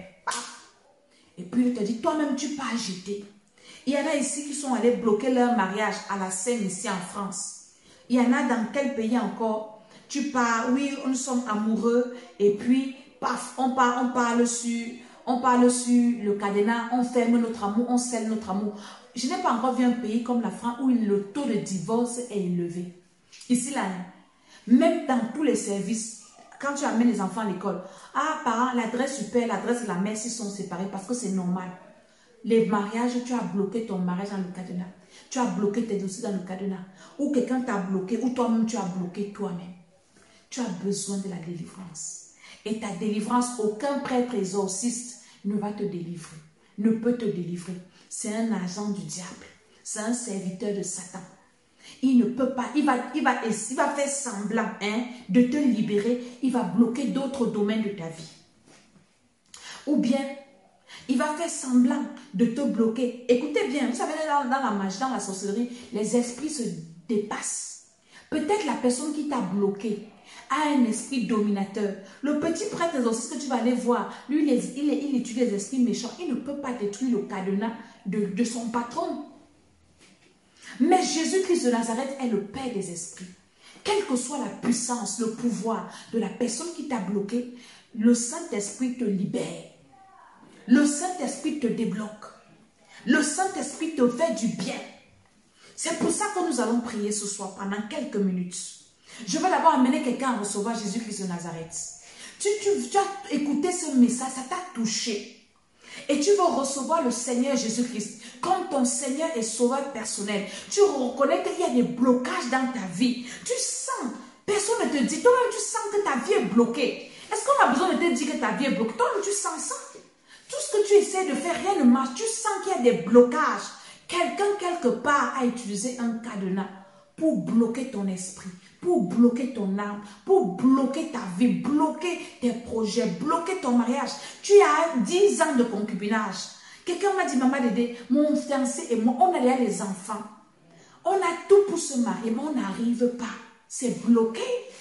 Et puis, il te dit, toi-même, tu pars jeter. Il y en a ici qui sont allés bloquer leur mariage à la scène ici en France. Il y en a dans quel pays encore? Tu pars, oui, nous sommes amoureux. Et puis, paf, on parle sur le cadenas. On ferme notre amour, on scelle notre amour. Je n'ai pas encore vu un pays comme la France où le taux de divorce est élevé. Ici, là, même dans tous les services, quand tu amènes les enfants à l'école, ah, parents, l'adresse du père, l'adresse de la mère, s'ils sont séparés parce que c'est normal. Les mariages, tu as bloqué ton mariage dans le cadenas. Tu as bloqué tes dossiers dans le cadenas. Ou quelqu'un t'a bloqué, ou toi-même, tu as bloqué toi-même. Tu as besoin de la délivrance. Et ta délivrance, aucun prêtre exorciste ne va te délivrer, ne peut te délivrer. C'est un agent du diable. C'est un serviteur de Satan. Il ne peut pas, il va faire semblant de te libérer, il va bloquer d'autres domaines de ta vie. Ou bien, il va faire semblant de te bloquer. Écoutez bien, vous savez, dans la magie, dans la sorcellerie, les esprits se dépassent. Peut-être la personne qui t'a bloqué a un esprit dominateur. Le petit prêtre exorciste que tu vas aller voir, lui, il utilise les esprits méchants. Il ne peut pas détruire le cadenas de son patron. Mais Jésus-Christ de Nazareth est le Père des esprits. Quelle que soit la puissance, le pouvoir de la personne qui t'a bloqué, le Saint-Esprit te libère. Le Saint-Esprit te débloque. Le Saint-Esprit te fait du bien. C'est pour ça que nous allons prier ce soir pendant quelques minutes. Je vais d'abord amener quelqu'un à recevoir Jésus-Christ de Nazareth. Tu as écouté ce message, ça t'a touché. Et tu veux recevoir le Seigneur Jésus-Christ comme ton Seigneur et Sauveur personnel. Tu reconnais qu'il y a des blocages dans ta vie. Tu sens, personne ne te dit, toi-même tu sens que ta vie est bloquée. Est-ce qu'on a besoin de te dire que ta vie est bloquée? Toi-même tu sens ça. Tout ce que tu essaies de faire, rien ne marche. Tu sens qu'il y a des blocages. Quelqu'un quelque part a utilisé un cadenas pour bloquer ton esprit, pour bloquer ton âme, pour bloquer ta vie, bloquer tes projets, bloquer ton mariage. Tu as 10 ans de concubinage. Quelqu'un m'a dit, maman Dédé, mon fiancé et moi, on a déjà les enfants. On a tout pour se marier, mais on n'arrive pas. C'est bloqué.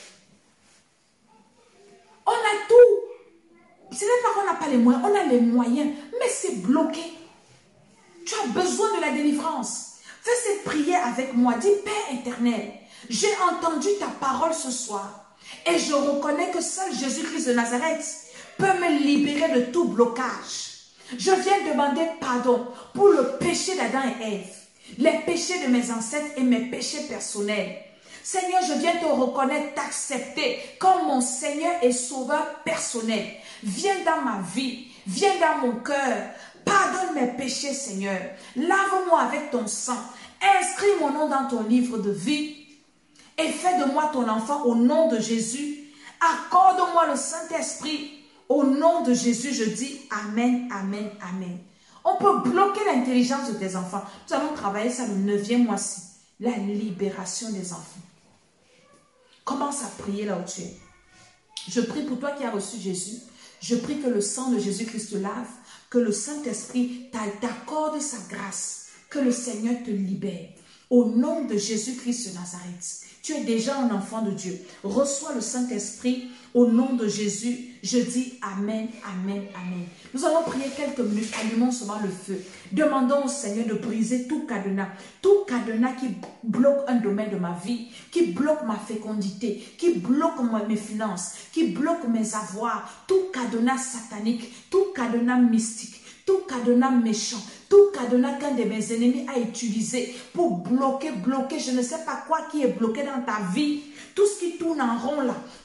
On a tout. Ce n'est pas qu'on n'a pas les moyens, on a les moyens, mais c'est bloqué. Tu as besoin de la délivrance. Fais cette prière avec moi. Dis, Père éternel, j'ai entendu ta parole ce soir et je reconnais que seul Jésus-Christ de Nazareth peut me libérer de tout blocage. Je viens demander pardon pour le péché d'Adam et Ève, les péchés de mes ancêtres et mes péchés personnels. Seigneur, je viens te reconnaître, t'accepter comme mon Seigneur et Sauveur personnel. Viens dans ma vie, viens dans mon cœur. Pardonne mes péchés, Seigneur. Lave-moi avec ton sang. Inscris mon nom dans ton livre de vie. Et fais de moi ton enfant au nom de Jésus. Accorde-moi le Saint-Esprit. Au nom de Jésus, je dis Amen, Amen, Amen. On peut bloquer l'intelligence de tes enfants. Nous allons travailler ça le 9e mois-ci. La libération des enfants. Commence à prier là où tu es. Je prie pour toi qui as reçu Jésus. Je prie que le sang de Jésus-Christ te lave. Que le Saint-Esprit t'accorde sa grâce. Que le Seigneur te libère. Au nom de Jésus-Christ de Nazareth. Tu es déjà un enfant de Dieu. Reçois le Saint-Esprit au nom de Jésus. Je dis Amen, Amen, Amen. Nous allons prier quelques minutes. Allumons seulement le feu. Demandons au Seigneur de briser tout cadenas qui bloque un domaine de ma vie, qui bloque ma fécondité, qui bloque mes finances, qui bloque mes avoirs. Tout cadenas satanique, tout cadenas mystique, tout cadenas méchant, tout cadenas qu'un de mes ennemis a utilisé pour bloquer, je ne sais pas quoi qui est bloqué dans ta vie. Tout ce qui tourne en rond là,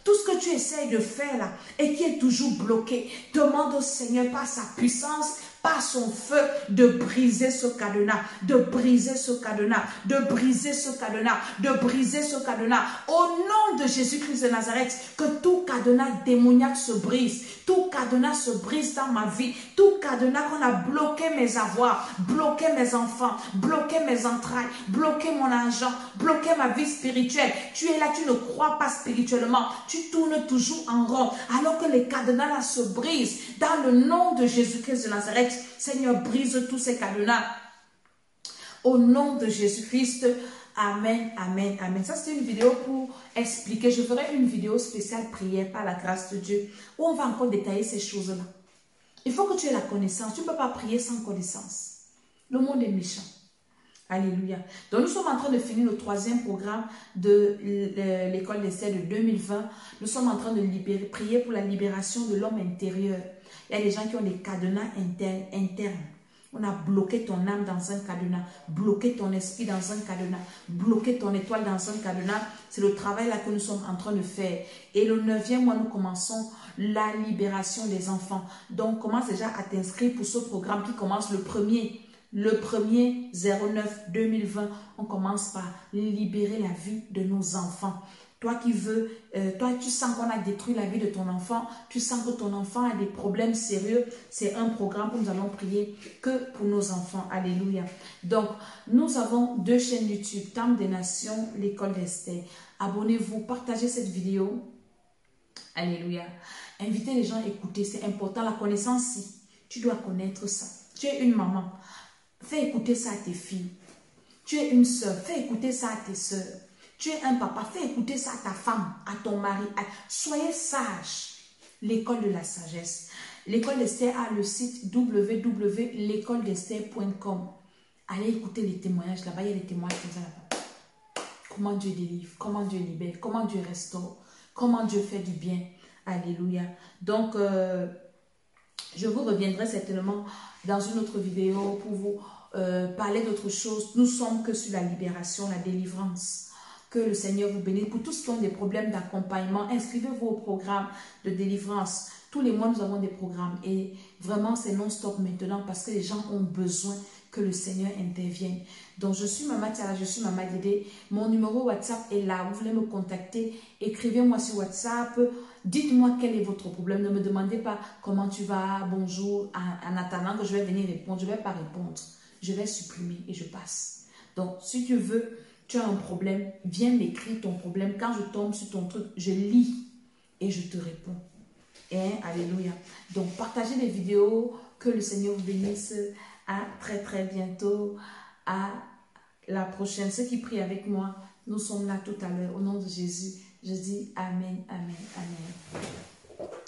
tout ce que tu essayes de faire là et qui est toujours bloqué, demande au Seigneur par sa puissance, par son feu, de briser ce cadenas, de briser ce cadenas, de briser ce cadenas, de briser ce cadenas. Au nom de Jésus-Christ de Nazareth, que tout cadenas démoniaque se brise, tout cadenas se brise dans ma vie, tout cadenas qu'on a bloqué mes avoirs, bloqué mes enfants, bloqué mes entrailles, bloqué mon argent, bloqué ma vie spirituelle. Tu es là, tu ne crois pas spirituellement, tu tournes toujours en rond, alors que les cadenas là se brisent. Dans le nom de Jésus-Christ de Nazareth, Seigneur, brise tous ces cadenas. Au nom de Jésus-Christ, amen, amen, amen. Ça, c'est une vidéo pour expliquer. Je ferai une vidéo spéciale prière par la grâce de Dieu, où on va encore détailler ces choses-là. Il faut que tu aies la connaissance. Tu ne peux pas prier sans connaissance. Le monde est méchant. Alléluia. Donc, nous sommes en train de finir le 3e programme de l'école d'Esther de 2020. Nous sommes en train de prier pour la libération de l'homme intérieur. Il y a des gens qui ont des cadenas internes. On a bloqué ton âme dans un cadenas, bloqué ton esprit dans un cadenas, bloqué ton étoile dans un cadenas. C'est le travail là que nous sommes en train de faire. Et le 9e mois, nous commençons la libération des enfants. Donc, commence déjà à t'inscrire pour ce programme qui commence le 1er 09-2020. On commence par libérer la vie de nos enfants. Toi qui veux, toi tu sens qu'on a détruit la vie de ton enfant, tu sens que ton enfant a des problèmes sérieux, c'est un programme où nous allons prier que pour nos enfants. Alléluia. Donc, nous avons 2 chaînes YouTube, Temple des Nations, l'école d'Esther. Abonnez-vous, partagez cette vidéo. Alléluia. Invitez les gens à écouter, c'est important. La connaissance, si tu dois connaître ça. Tu es une maman, fais écouter ça à tes filles. Tu es une soeur, fais écouter ça à tes soeurs. Tu es un papa, fais écouter ça à ta femme, à ton mari. Soyez sages. L'école de la sagesse. L'école d'Esther a le site www.l'écoledesther.com. Allez écouter les témoignages là-bas. Il y a des témoignages comme ça là-bas. Comment Dieu délivre, comment Dieu libère, comment Dieu restaure, comment Dieu fait du bien. Alléluia. Donc, je vous reviendrai certainement dans une autre vidéo pour vous parler d'autre chose. Nous sommes que sur la libération, la délivrance. Que le Seigneur vous bénisse. Pour tous ceux qui ont des problèmes d'accompagnement, inscrivez-vous au programme de délivrance. Tous les mois, nous avons des programmes et vraiment, c'est non-stop maintenant parce que les gens ont besoin que le Seigneur intervienne. Donc, je suis Maman Tiara, je suis Maman Dédé. Mon numéro WhatsApp est là. Vous voulez me contacter, écrivez-moi sur WhatsApp. Dites-moi quel est votre problème. Ne me demandez pas comment tu vas, bonjour, en attendant que je vais venir répondre. Je ne vais pas répondre. Je vais supprimer et je passe. Donc, si tu veux, tu as un problème, viens m'écrire ton problème. Quand je tombe sur ton truc, je lis et je te réponds. Et alléluia. Donc, partagez les vidéos. Que le Seigneur vous bénisse. À très très bientôt. À la prochaine. Ceux qui prient avec moi, nous sommes là tout à l'heure. Au nom de Jésus, je dis Amen, Amen, Amen.